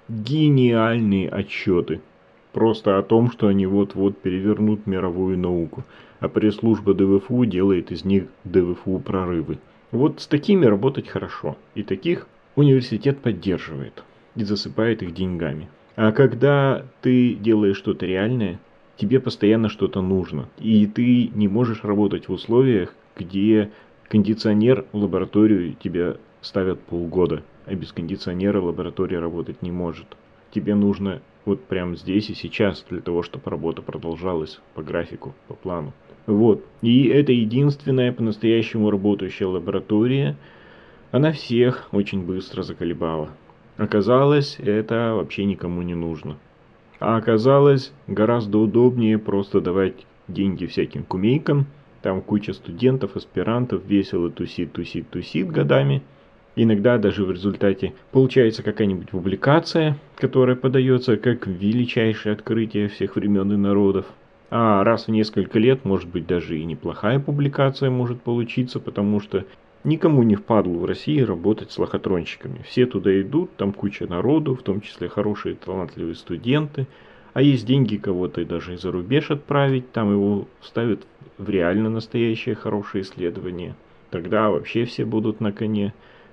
гениальные отчеты. Просто о том, что они вот-вот перевернут мировую науку, а пресс-служба ДВФУ делает из них ДВФУ прорывы. Вот с такими работать хорошо, и таких университет поддерживает и засыпает их деньгами. А когда ты делаешь что-то реальное, тебе постоянно что-то нужно, и ты не можешь работать в условиях, где кондиционер в лабораторию тебя ставят полгода, а без кондиционера лаборатория работать не может. Тебе нужно вот прямо здесь и сейчас, для того, чтобы работа продолжалась по графику, по плану. Вот. И это единственная по-настоящему работающая лаборатория. Она всех очень быстро заколебала. Оказалось, это вообще никому не нужно. А оказалось, гораздо удобнее просто давать деньги всяким кумейкам. Там куча студентов, аспирантов весело тусит годами. Иногда даже в результате получается какая-нибудь публикация, которая подается как величайшее открытие всех времен и народов. А раз в несколько лет, может быть, даже и неплохая публикация может получиться, потому что никому не впадло в России работать с лохотронщиками. Все туда идут, там куча народу, в том числе хорошие талантливые студенты. А есть деньги кого-то и даже и за рубеж отправить, там его вставят в реально настоящее хорошее исследование. Тогда вообще все будут на коне.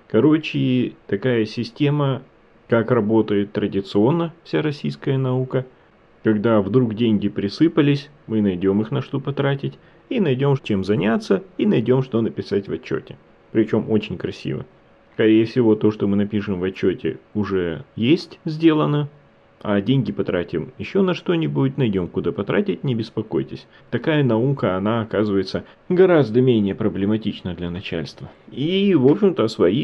Короче, такая система, как работает традиционно вся российская наука. Когда вдруг деньги присыпались, мы найдем их на что потратить, и найдем чем заняться, и найдем что написать в отчете. Причем очень красиво. Скорее всего, то, что мы напишем в отчете, уже есть сделано, а деньги потратим еще на что-нибудь, найдем куда потратить, не беспокойтесь. Такая наука, она оказывается гораздо менее проблематична для начальства. И, в общем-то, свои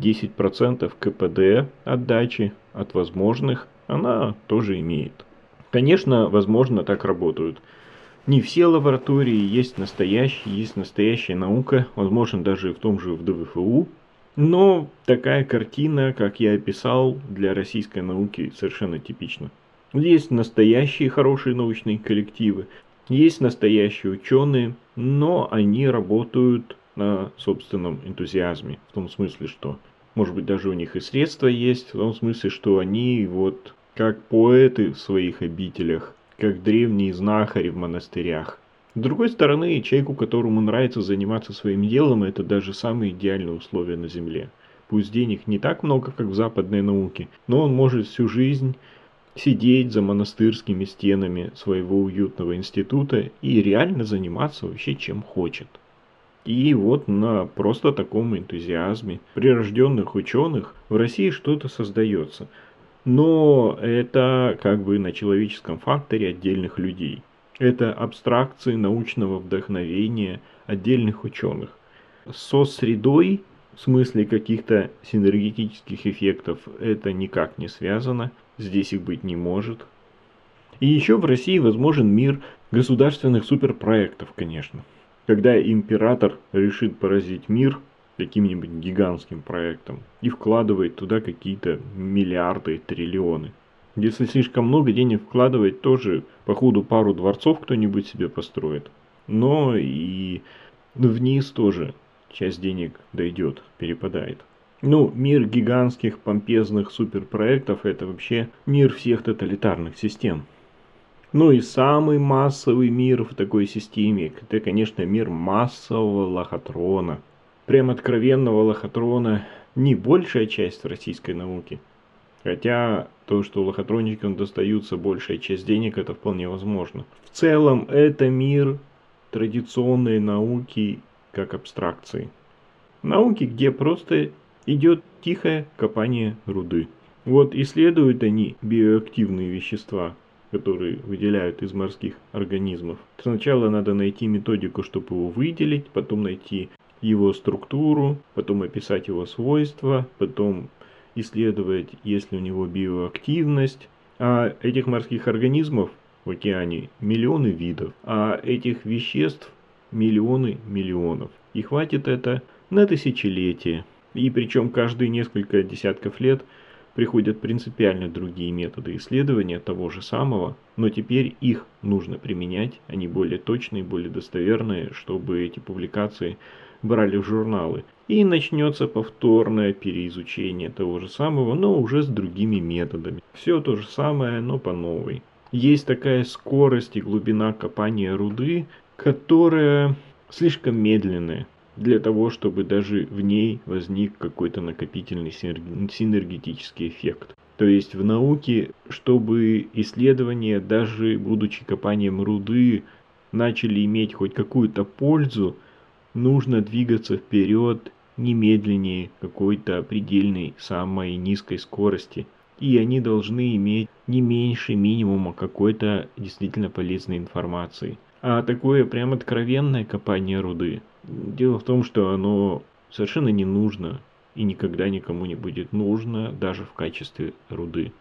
5-10% КПД отдачи от возможных она тоже имеет. Конечно, возможно, так работают. Не все лаборатории, есть настоящая наука, возможно, даже в том же в ДВФУ. Но такая картина, как я описал, для российской науки совершенно типична. Есть настоящие хорошие научные коллективы, есть настоящие ученые, но они работают на собственном энтузиазме. В том смысле, что, может быть, даже у них и средства есть, в том смысле, что они вот как поэты в своих обителях, как древние знахари в монастырях. С другой стороны, человеку, которому нравится заниматься своим делом, это даже самые идеальные условия на Земле. Пусть денег не так много, как в западной науке, но он может всю жизнь сидеть за монастырскими стенами своего уютного института и реально заниматься вообще чем хочет. И вот на просто таком энтузиазме прирожденных ученых в России что-то создается. Но это как бы на человеческом факторе отдельных людей. Это абстракции научного вдохновения отдельных ученых. Со средой, в смысле каких-то синергетических эффектов, это никак не связано. Здесь их быть не может. И еще в России возможен мир государственных суперпроектов, конечно. Когда император решит поразить мир каким-нибудь гигантским проектом и вкладывает туда какие-то миллиарды, триллионы. Если слишком много денег вкладывать, тоже по ходу пару дворцов кто-нибудь себе построит. Но и вниз тоже часть денег дойдет, перепадает. Ну, мир гигантских, помпезных суперпроектов – это вообще мир всех тоталитарных систем. Ну и самый массовый мир в такой системе – это, конечно, мир массового лохотрона. Прям откровенного лохотрона не большая часть российской науки. Хотя то, что лохотронщикам достаются большая часть денег, это вполне возможно. В целом, это мир традиционной науки как абстракции. Науки, где просто идет тихое копание руды. Вот исследуют они биоактивные вещества, которые выделяют из морских организмов. Сначала надо найти методику, чтобы его выделить, потом найти его структуру, потом описать его свойства, потом исследовать, есть ли у него биоактивность. А этих морских организмов в океане миллионы видов, а этих веществ миллионы миллионов. И хватит это на тысячелетия. И причем каждые несколько десятков лет приходят принципиально другие методы исследования того же самого, но теперь их нужно применять, они более точные, более достоверные, чтобы эти публикации брали в журналы. И начнется повторное переизучение того же самого, но уже с другими методами. Все то же самое, но по новой. Есть такая скорость и глубина копания руды, которая слишком медленная для того, чтобы даже в ней возник какой-то накопительный синергетический эффект. То есть в науке, чтобы исследования, даже будучи копанием руды, начали иметь хоть какую-то пользу, нужно двигаться вперед не медленнее какой-то предельной самой низкой скорости. И они должны иметь не меньше минимума какой-то действительно полезной информации. А такое прям откровенное копание руды. Дело в том, что оно совершенно не нужно и никогда никому не будет нужно даже в качестве руды.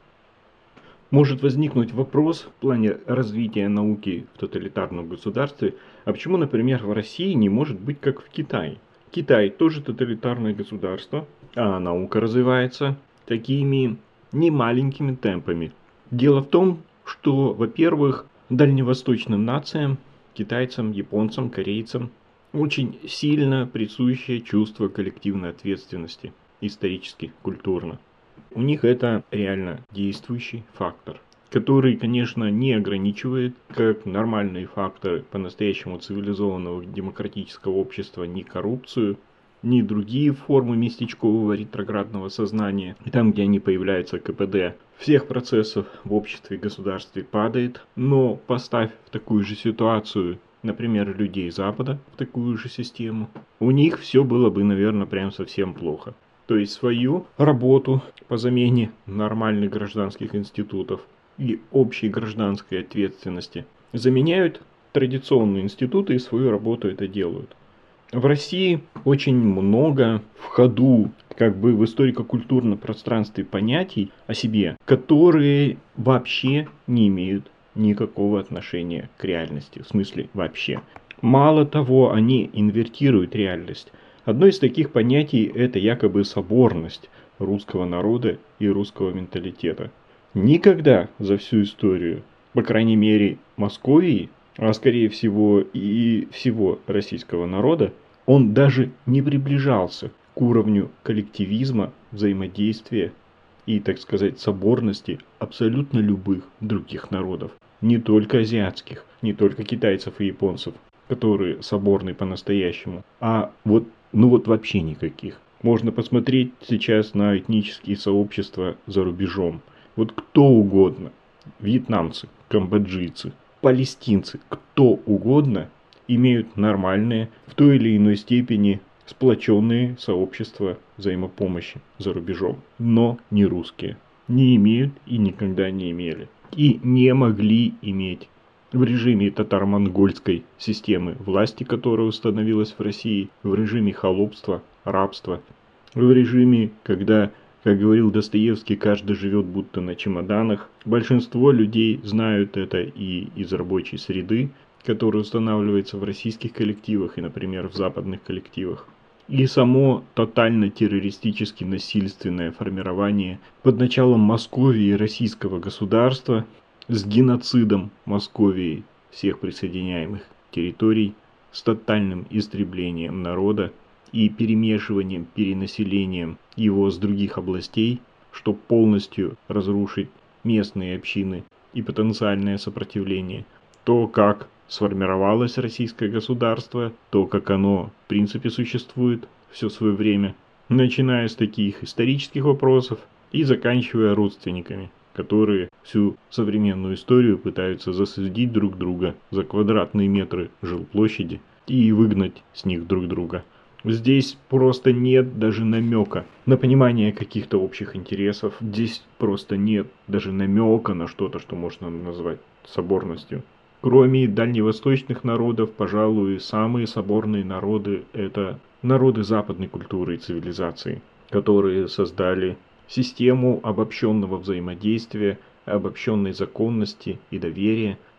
Может возникнуть вопрос в плане развития науки в тоталитарном государстве, а почему, например, в России не может быть как в Китае? Китай тоже тоталитарное государство, а наука развивается такими немаленькими темпами. Дело в том, что, во-первых, дальневосточным нациям, китайцам, японцам, корейцам, очень сильно присуще чувство коллективной ответственности, исторически, культурно. У них это реально действующий фактор, который, конечно, не ограничивает, как нормальные факторы по-настоящему цивилизованного демократического общества, ни коррупцию, ни другие формы местечкового ретроградного сознания. И там, где они появляются, КПД всех процессов в обществе и государстве падает. Но поставь в такую же ситуацию, например, людей Запада, в такую же систему, у них все было бы, наверное, прям совсем плохо. То есть свою работу по замене нормальных гражданских институтов и общей гражданской ответственности заменяют традиционные институты и свою работу это делают. В России очень много в ходу, как бы в историко-культурном пространстве понятий о себе, которые вообще не имеют никакого отношения к реальности, в смысле вообще. Мало того, они инвертируют реальность. Одно из таких понятий – это якобы соборность русского народа и русского менталитета. Никогда за всю историю, по крайней мере, Московии, а скорее всего и всего российского народа, он даже не приближался к уровню коллективизма, взаимодействия и, так сказать, соборности абсолютно любых других народов. Не только азиатских, не только китайцев и японцев, которые соборны по-настоящему, а вот вообще никаких. Можно посмотреть сейчас на этнические сообщества за рубежом. Вот кто угодно, вьетнамцы, камбоджийцы, палестинцы, кто угодно имеют нормальные, в той или иной степени сплоченные сообщества взаимопомощи за рубежом, но не русские. Не имеют и никогда не имели. И не могли иметь. В режиме татаро-монгольской системы власти, которая установилась в России, в режиме холопства, рабства, в режиме, когда, как говорил Достоевский, каждый живет будто на чемоданах. Большинство людей знают это и из рабочей среды, которая устанавливается в российских коллективах и, например, в западных коллективах. И само тотально-террористически насильственное формирование под началом Московии российского государства с геноцидом Московии всех присоединяемых территорий, с тотальным истреблением народа и перемешиванием, перенаселением его с других областей, чтобы полностью разрушить местные общины и потенциальное сопротивление. То, как сформировалось российское государство, то, как оно в принципе существует все свое время, начиная с таких исторических вопросов и заканчивая родственниками, которые всю современную историю пытаются засудить друг друга за квадратные метры жилплощади и выгнать с них друг друга. Здесь просто нет даже намека на понимание каких-то общих интересов. Здесь просто нет даже намека на что-то, что можно назвать соборностью. Кроме дальневосточных народов, пожалуй, самые соборные народы – это народы западной культуры и цивилизации, которые создали систему обобщенного взаимодействия, обобщенной законности и доверия,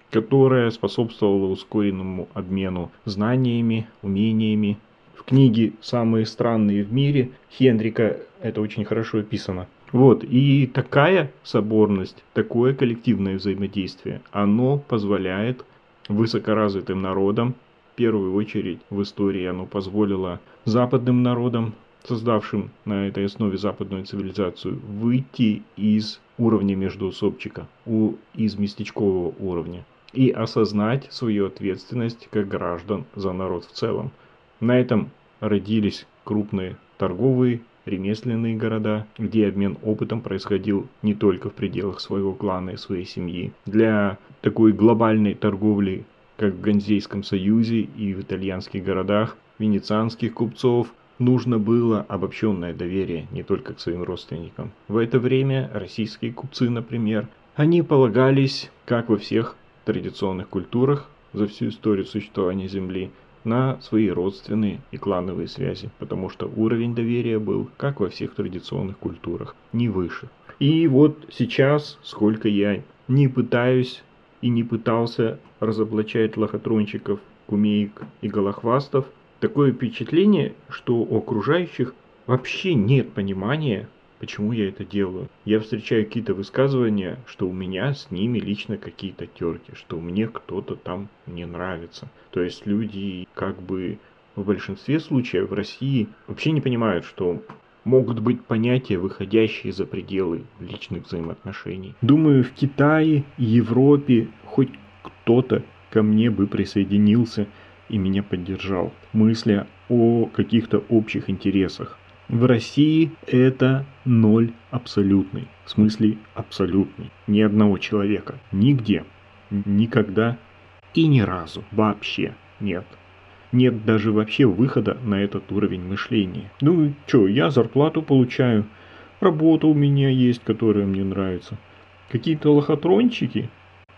которая способствовала ускоренному обмену знаниями, умениями. В книге «Самые странные в мире» Хендрика это очень хорошо описано. Вот, и такая соборность, такое коллективное взаимодействие, оно позволяет высокоразвитым народам, в первую очередь в истории оно позволило западным народам, создавшим на этой основе западную цивилизацию, выйти из уровня междоусобчика, из местечкового уровня и осознать свою ответственность как граждан за народ в целом. На этом родились крупные торговые, ремесленные города, где обмен опытом происходил не только в пределах своего клана и своей семьи. Для такой глобальной торговли, как в Ганзейском союзе и в итальянских городах, венецианских купцов, нужно было обобщенное доверие не только к своим родственникам. В это время российские купцы, например, они полагались, как во всех традиционных культурах за всю историю существования Земли, на свои родственные и клановые связи, потому что уровень доверия был, как во всех традиционных культурах, не выше. И вот сейчас, сколько я не пытаюсь и не пытался разоблачать лохотрончиков, кумеек и голохвастов, такое впечатление, что у окружающих вообще нет понимания, почему я это делаю. Я встречаю какие-то высказывания, что у меня с ними лично какие-то терки, что мне кто-то там не нравится. То есть люди как бы в большинстве случаев в России вообще не понимают, что могут быть понятия, выходящие за пределы личных взаимоотношений. Думаю, в Китае, Европе хоть кто-то ко мне бы присоединился и меня поддержал, мысля о каких-то общих интересах. В России это ноль абсолютный, в смысле абсолютный, ни одного человека, нигде, никогда и ни разу, вообще нет. Нет даже вообще выхода на этот уровень мышления. Ну чё, я зарплату получаю, работа у меня есть, которая мне нравится. Какие-то лохотрончики,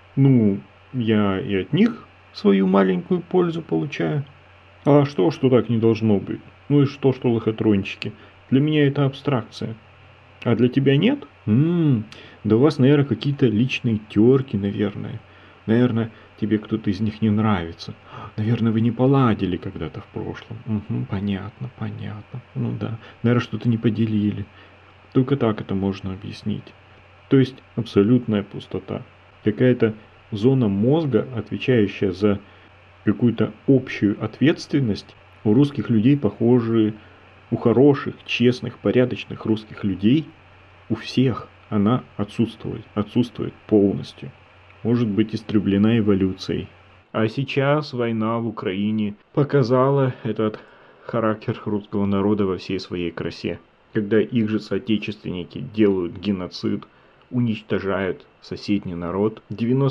ну, я и от них свою маленькую пользу получаю. А что так не должно быть? Ну и что лохотрончики? Для меня это абстракция. А для тебя нет? Да у вас, наверное, какие-то личные терки, наверное. Наверное, тебе кто-то из них не нравится. Наверное, вы не поладили когда-то в прошлом. Угу, понятно. Ну да. Наверное, что-то не поделили. Только так это можно объяснить. То есть абсолютная пустота. Какая-то зона мозга, отвечающая за какую-то общую ответственность, у русских людей, похожие, у хороших, честных, порядочных русских людей, у всех она отсутствует полностью. Может быть истреблена эволюцией. А сейчас война в Украине показала этот характер русского народа во всей своей красе. Когда их же соотечественники делают геноцид, уничтожают соседний народ,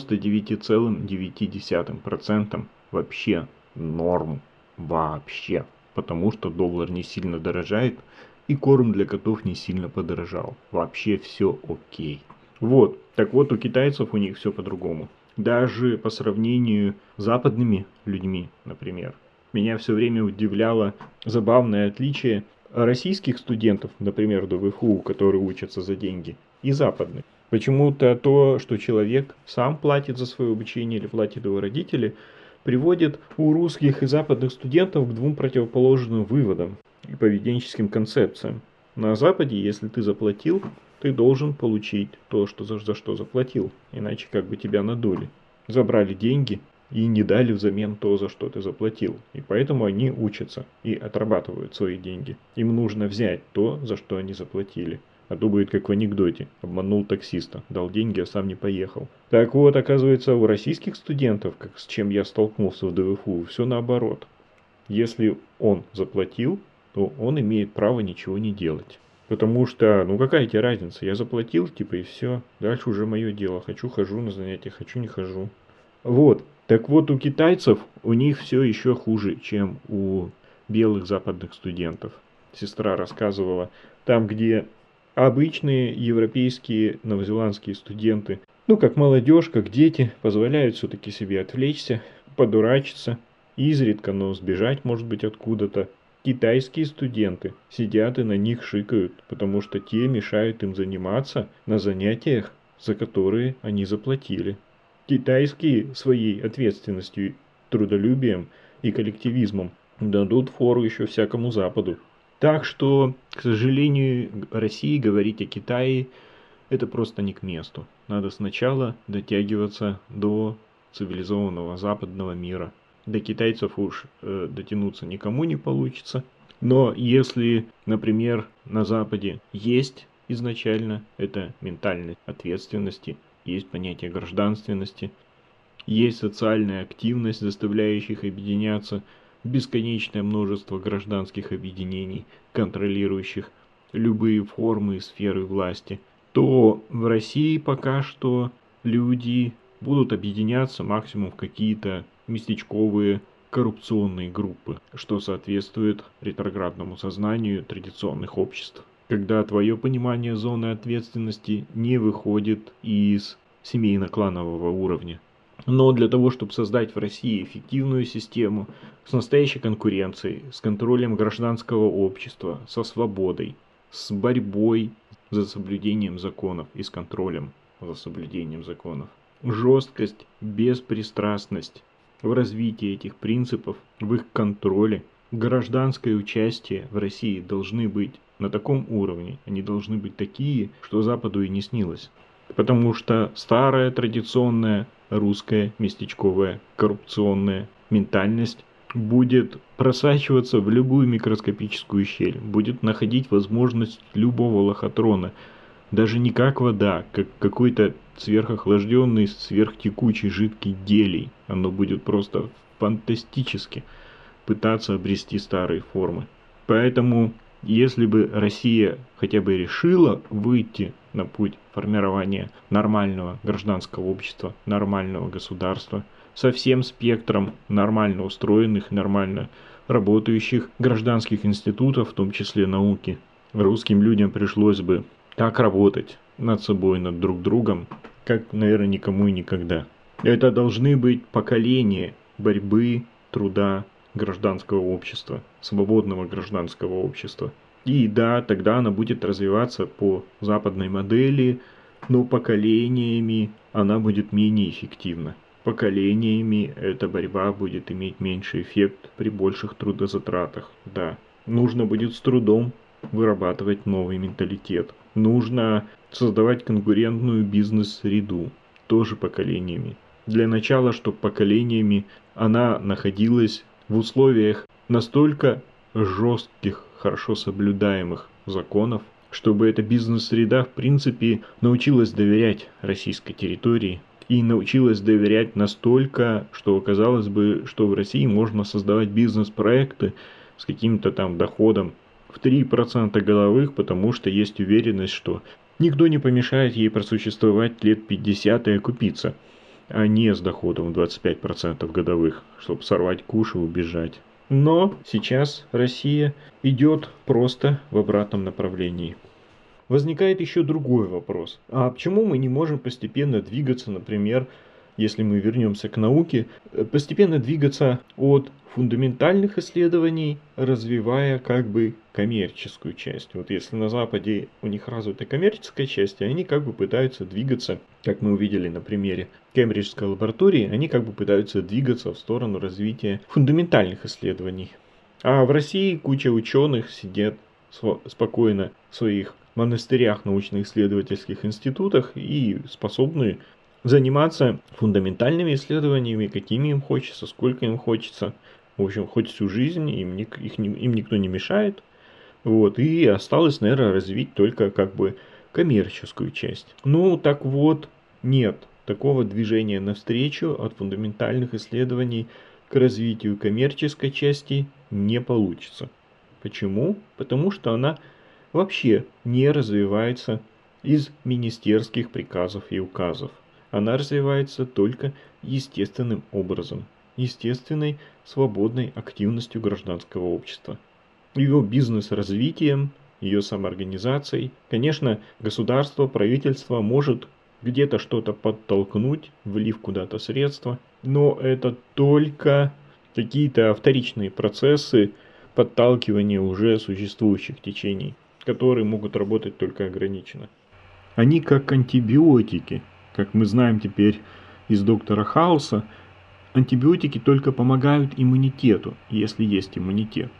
99,9% вообще норм. Вообще. Потому что доллар не сильно дорожает и корм для котов не сильно подорожал. Вообще все окей. Вот. Так вот, у китайцев у них все по-другому. Даже по сравнению с западными людьми, например. Меня все время удивляло забавное отличие российских студентов, например, ДВФУ, которые учатся за деньги, и западных. Почему-то то, что человек сам платит за свое обучение или платят его родители, приводит у русских и западных студентов к двум противоположным выводам и поведенческим концепциям. На Западе, если ты заплатил, ты должен получить то, за что заплатил, иначе как бы тебя надули. Забрали деньги и не дали взамен то, за что ты заплатил. И поэтому они учатся и отрабатывают свои деньги. Им нужно взять то, за что они заплатили. А то будет как в анекдоте. Обманул таксиста, дал деньги, а сам не поехал. Так вот, оказывается, у российских студентов, как с чем я столкнулся в ДВФУ, все наоборот. Если он заплатил, то он имеет право ничего не делать. Потому что, ну какая тебе разница, я заплатил, типа и все. Дальше уже мое дело. Хочу хожу на занятия, хочу не хожу. Вот. Так вот, у китайцев у них все еще хуже, чем у белых западных студентов. Сестра рассказывала, там где обычные европейские новозеландские студенты, ну как молодежь, как дети, позволяют все-таки себе отвлечься, подурачиться, изредка, но сбежать может быть откуда-то. Китайские студенты сидят и на них шикают, потому что те мешают им заниматься на занятиях, за которые они заплатили. Китайские своей ответственностью, трудолюбием и коллективизмом дадут фору еще всякому Западу. Так что, к сожалению, России говорить о Китае это просто не к месту. Надо сначала дотягиваться до цивилизованного западного мира. До китайцев уж дотянуться никому не получится. Но если, например, на Западе есть изначально эта ментальность ответственности, есть понятие гражданственности, есть социальная активность, заставляющая их объединяться, бесконечное множество гражданских объединений, контролирующих любые формы и сферы власти, то в России пока что люди будут объединяться максимум в какие-то местечковые коррупционные группы, что соответствует ретроградному сознанию традиционных обществ. Когда твое понимание зоны ответственности не выходит из семейно-кланового уровня. Но для того, чтобы создать в России эффективную систему с настоящей конкуренцией, с контролем гражданского общества, со свободой, с борьбой за соблюдением законов и с контролем за соблюдением законов, жесткость, беспристрастность в развитии этих принципов, в их контроле, гражданское участие в России должны быть на таком уровне, они должны быть такие, что Западу и не снилось. Потому что старая традиционная русская местечковая коррупционная ментальность будет просачиваться в любую микроскопическую щель, будет находить возможность любого лохотрона, даже не как вода, как какой-то сверхохлажденный, сверхтекучий жидкий гелий. Оно будет просто фантастически пытаться обрести старые формы. Поэтому, если бы Россия хотя бы решила выйти на путь формирования нормального гражданского общества, нормального государства, со всем спектром нормально устроенных, нормально работающих гражданских институтов, в том числе науки, русским людям пришлось бы так работать над собой, над друг другом, как, наверное, никому и никогда. Это должны быть поколения борьбы, труда, гражданского общества, свободного гражданского общества. И да, тогда она будет развиваться по западной модели, но поколениями она будет менее эффективна. Поколениями эта борьба будет иметь меньший эффект при больших трудозатратах. Да, нужно будет с трудом вырабатывать новый менталитет. Нужно создавать конкурентную бизнес-среду, тоже поколениями. Для начала, чтобы поколениями она находилась в условиях настолько жестких, хорошо соблюдаемых законов, чтобы эта бизнес-среда, в принципе, научилась доверять российской территории и научилась доверять настолько, что казалось бы, что в России можно создавать бизнес-проекты с каким-то там доходом в 3% годовых, потому что есть уверенность, что никто не помешает ей просуществовать лет 50 и окупиться, а не с доходом в 25% годовых, чтобы сорвать куш и убежать. Но сейчас Россия идет просто в обратном направлении. Возникает еще другой вопрос. А почему мы не можем постепенно двигаться, например, если мы вернемся к науке, постепенно двигаться от фундаментальных исследований, развивая как бы коммерческую часть. Вот если на Западе у них развита коммерческая часть, они как бы пытаются двигаться, как мы увидели на примере Кембриджской лаборатории, они как бы пытаются двигаться в сторону развития фундаментальных исследований. А в России куча ученых сидят спокойно в своих монастырях, научно-исследовательских институтах и способны заниматься фундаментальными исследованиями, какими им хочется, сколько им хочется. В общем, хоть всю жизнь им никто не мешает. Вот, и осталось, наверное, развить только как бы коммерческую часть. Ну, так вот, нет такого движения навстречу от фундаментальных исследований к развитию коммерческой части не получится. Почему? Потому что она вообще не развивается из министерских приказов и указов. Она развивается только естественным образом, естественной свободной активностью гражданского общества, его бизнес-развитием, ее самоорганизацией. Конечно, государство, правительство может где-то что-то подтолкнуть, влив куда-то средства, но это только какие-то вторичные процессы подталкивания уже существующих течений, которые могут работать только ограниченно. Они как антибиотики, как мы знаем теперь из «Доктора Хауса», антибиотики только помогают иммунитету, если есть иммунитет.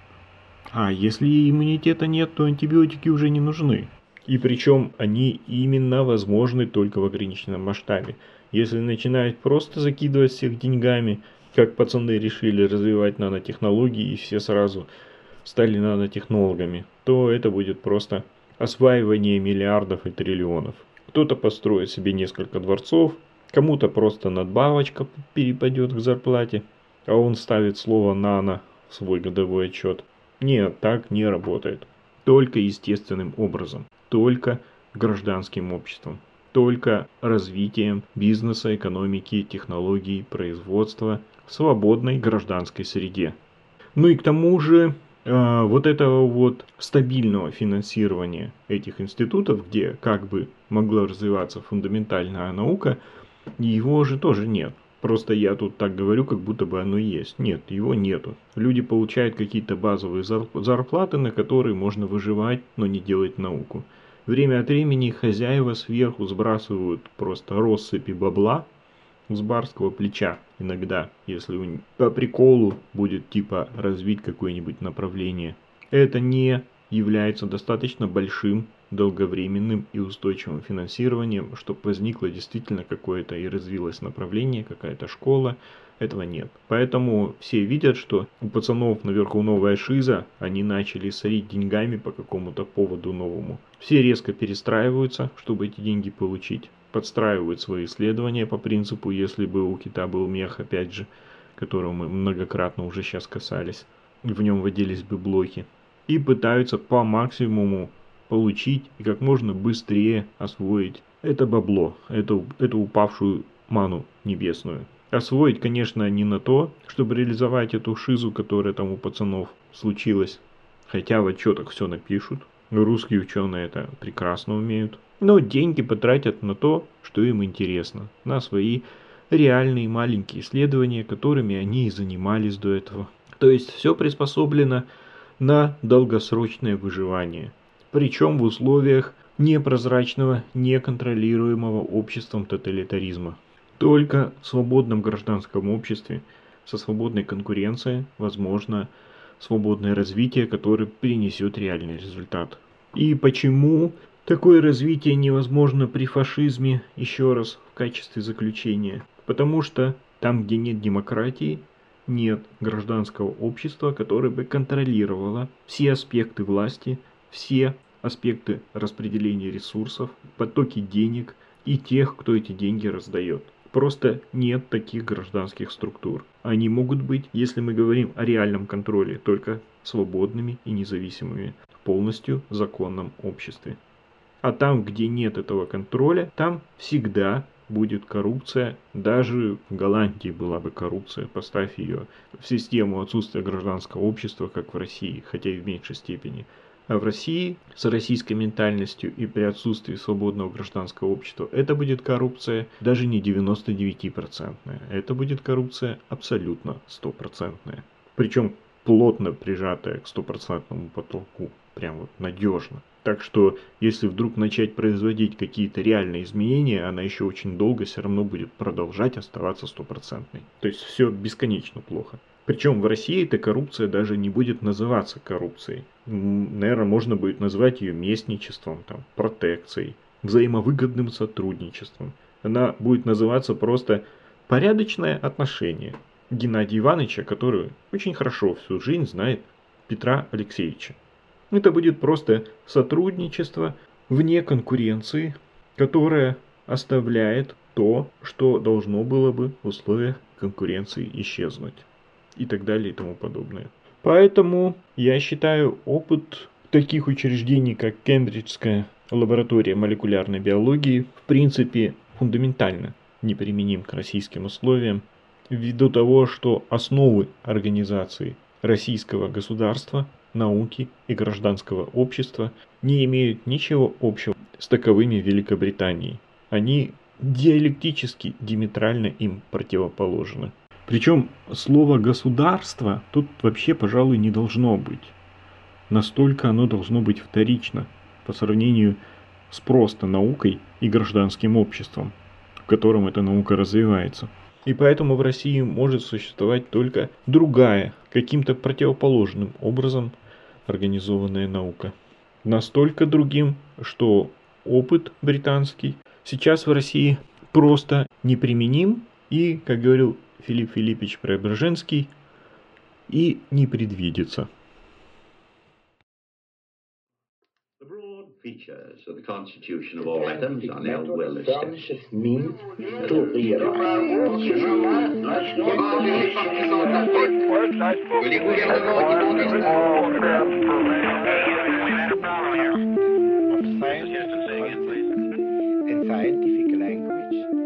А если иммунитета нет, то антибиотики уже не нужны. И причем они именно возможны только в ограниченном масштабе. Если начинать просто закидывать всех деньгами, как пацаны решили развивать нанотехнологии и все сразу стали нанотехнологами, то это будет просто осваивание миллиардов и триллионов. Кто-то построит себе несколько дворцов, кому-то просто надбавочка перепадет к зарплате, а он ставит слово «нано» в свой годовой отчет. Нет, так не работает. Только естественным образом, только гражданским обществом, только развитием бизнеса, экономики, технологий, производства в свободной гражданской среде. Ну и к тому же вот этого вот стабильного финансирования этих институтов, где как бы могла развиваться фундаментальная наука, его же тоже нет. Просто я тут так говорю, как будто бы оно есть. Нет, его нету. Люди получают какие-то базовые зарплаты, на которые можно выживать, но не делать науку. Время от времени хозяева сверху сбрасывают просто россыпи бабла с барского плеча. Иногда, если по приколу будет типа развить какое-нибудь направление. Это не является достаточно большим, долговременным и устойчивым финансированием, чтобы возникло действительно какое-то и развилось направление, какая-то школа. Этого нет. Поэтому все видят, что у пацанов наверху новая шиза, они начали сорить деньгами по какому-то поводу новому. Все резко перестраиваются, чтобы эти деньги получить. Подстраивают свои исследования по принципу, если бы у кита был мех, опять же, которого мы многократно уже сейчас касались, в нем водились бы блоки. И пытаются по максимуму получить и как можно быстрее освоить это бабло, эту упавшую ману небесную. Освоить, конечно, не на то, чтобы реализовать эту шизу, которая там у пацанов случилась. Хотя в отчетах все напишут. Русские ученые это прекрасно умеют. Но деньги потратят на то, что им интересно. На свои реальные маленькие исследования, которыми они и занимались до этого. То есть все приспособлено на долгосрочное выживание. Причем в условиях непрозрачного, неконтролируемого обществом тоталитаризма. Только в свободном гражданском обществе, со свободной конкуренцией, возможно свободное развитие, которое принесет реальный результат. И почему такое развитие невозможно при фашизме, еще раз, в качестве заключения? Потому что там, где нет демократии, нет гражданского общества, которое бы контролировало все аспекты власти, все аспекты распределения ресурсов, потоки денег и тех, кто эти деньги раздает. Просто нет таких гражданских структур. Они могут быть, если мы говорим о реальном контроле, только свободными и независимыми в полностью законном обществе. А там, где нет этого контроля, там всегда будет коррупция. Даже в Голландии была бы коррупция. Поставь ее в систему отсутствия гражданского общества, как в России, хотя и в меньшей степени. А в России с российской ментальностью и при отсутствии свободного гражданского общества это будет коррупция даже не 99%. Это будет коррупция абсолютно 100%. Причем плотно прижатая к 100% потолку. Прям вот надежно. Так что, если вдруг начать производить какие-то реальные изменения, она еще очень долго все равно будет продолжать оставаться 100%. То есть все бесконечно плохо. Причем в России эта коррупция даже не будет называться коррупцией. Наверное, можно будет назвать ее местничеством, там, протекцией, взаимовыгодным сотрудничеством. Она будет называться просто порядочное отношение Геннадия Ивановича, который очень хорошо всю жизнь знает Петра Алексеевича. Это будет просто сотрудничество вне конкуренции, которое оставляет то, что должно было бы в условиях конкуренции исчезнуть. И так далее и тому подобное. Поэтому я считаю опыт таких учреждений, как Кембриджская лаборатория молекулярной биологии, в принципе фундаментально неприменим к российским условиям, ввиду того, что основы организации российского государства, науки и гражданского общества не имеют ничего общего с таковыми Великобритании. Они диалектически, диаметрально им противоположны. Причем слово «государство» тут вообще, пожалуй, не должно быть. Настолько оно должно быть вторично по сравнению с просто наукой и гражданским обществом. котором эта наука развивается. И поэтому в России может существовать только другая, каким-то противоположным образом организованная наука. Настолько другим, что опыт британский сейчас в России просто неприменим и, как говорил Филипп Филиппович Преображенский, и не предвидится. The broad features of the constitution of all atoms are now well established. means to realize. In scientific language,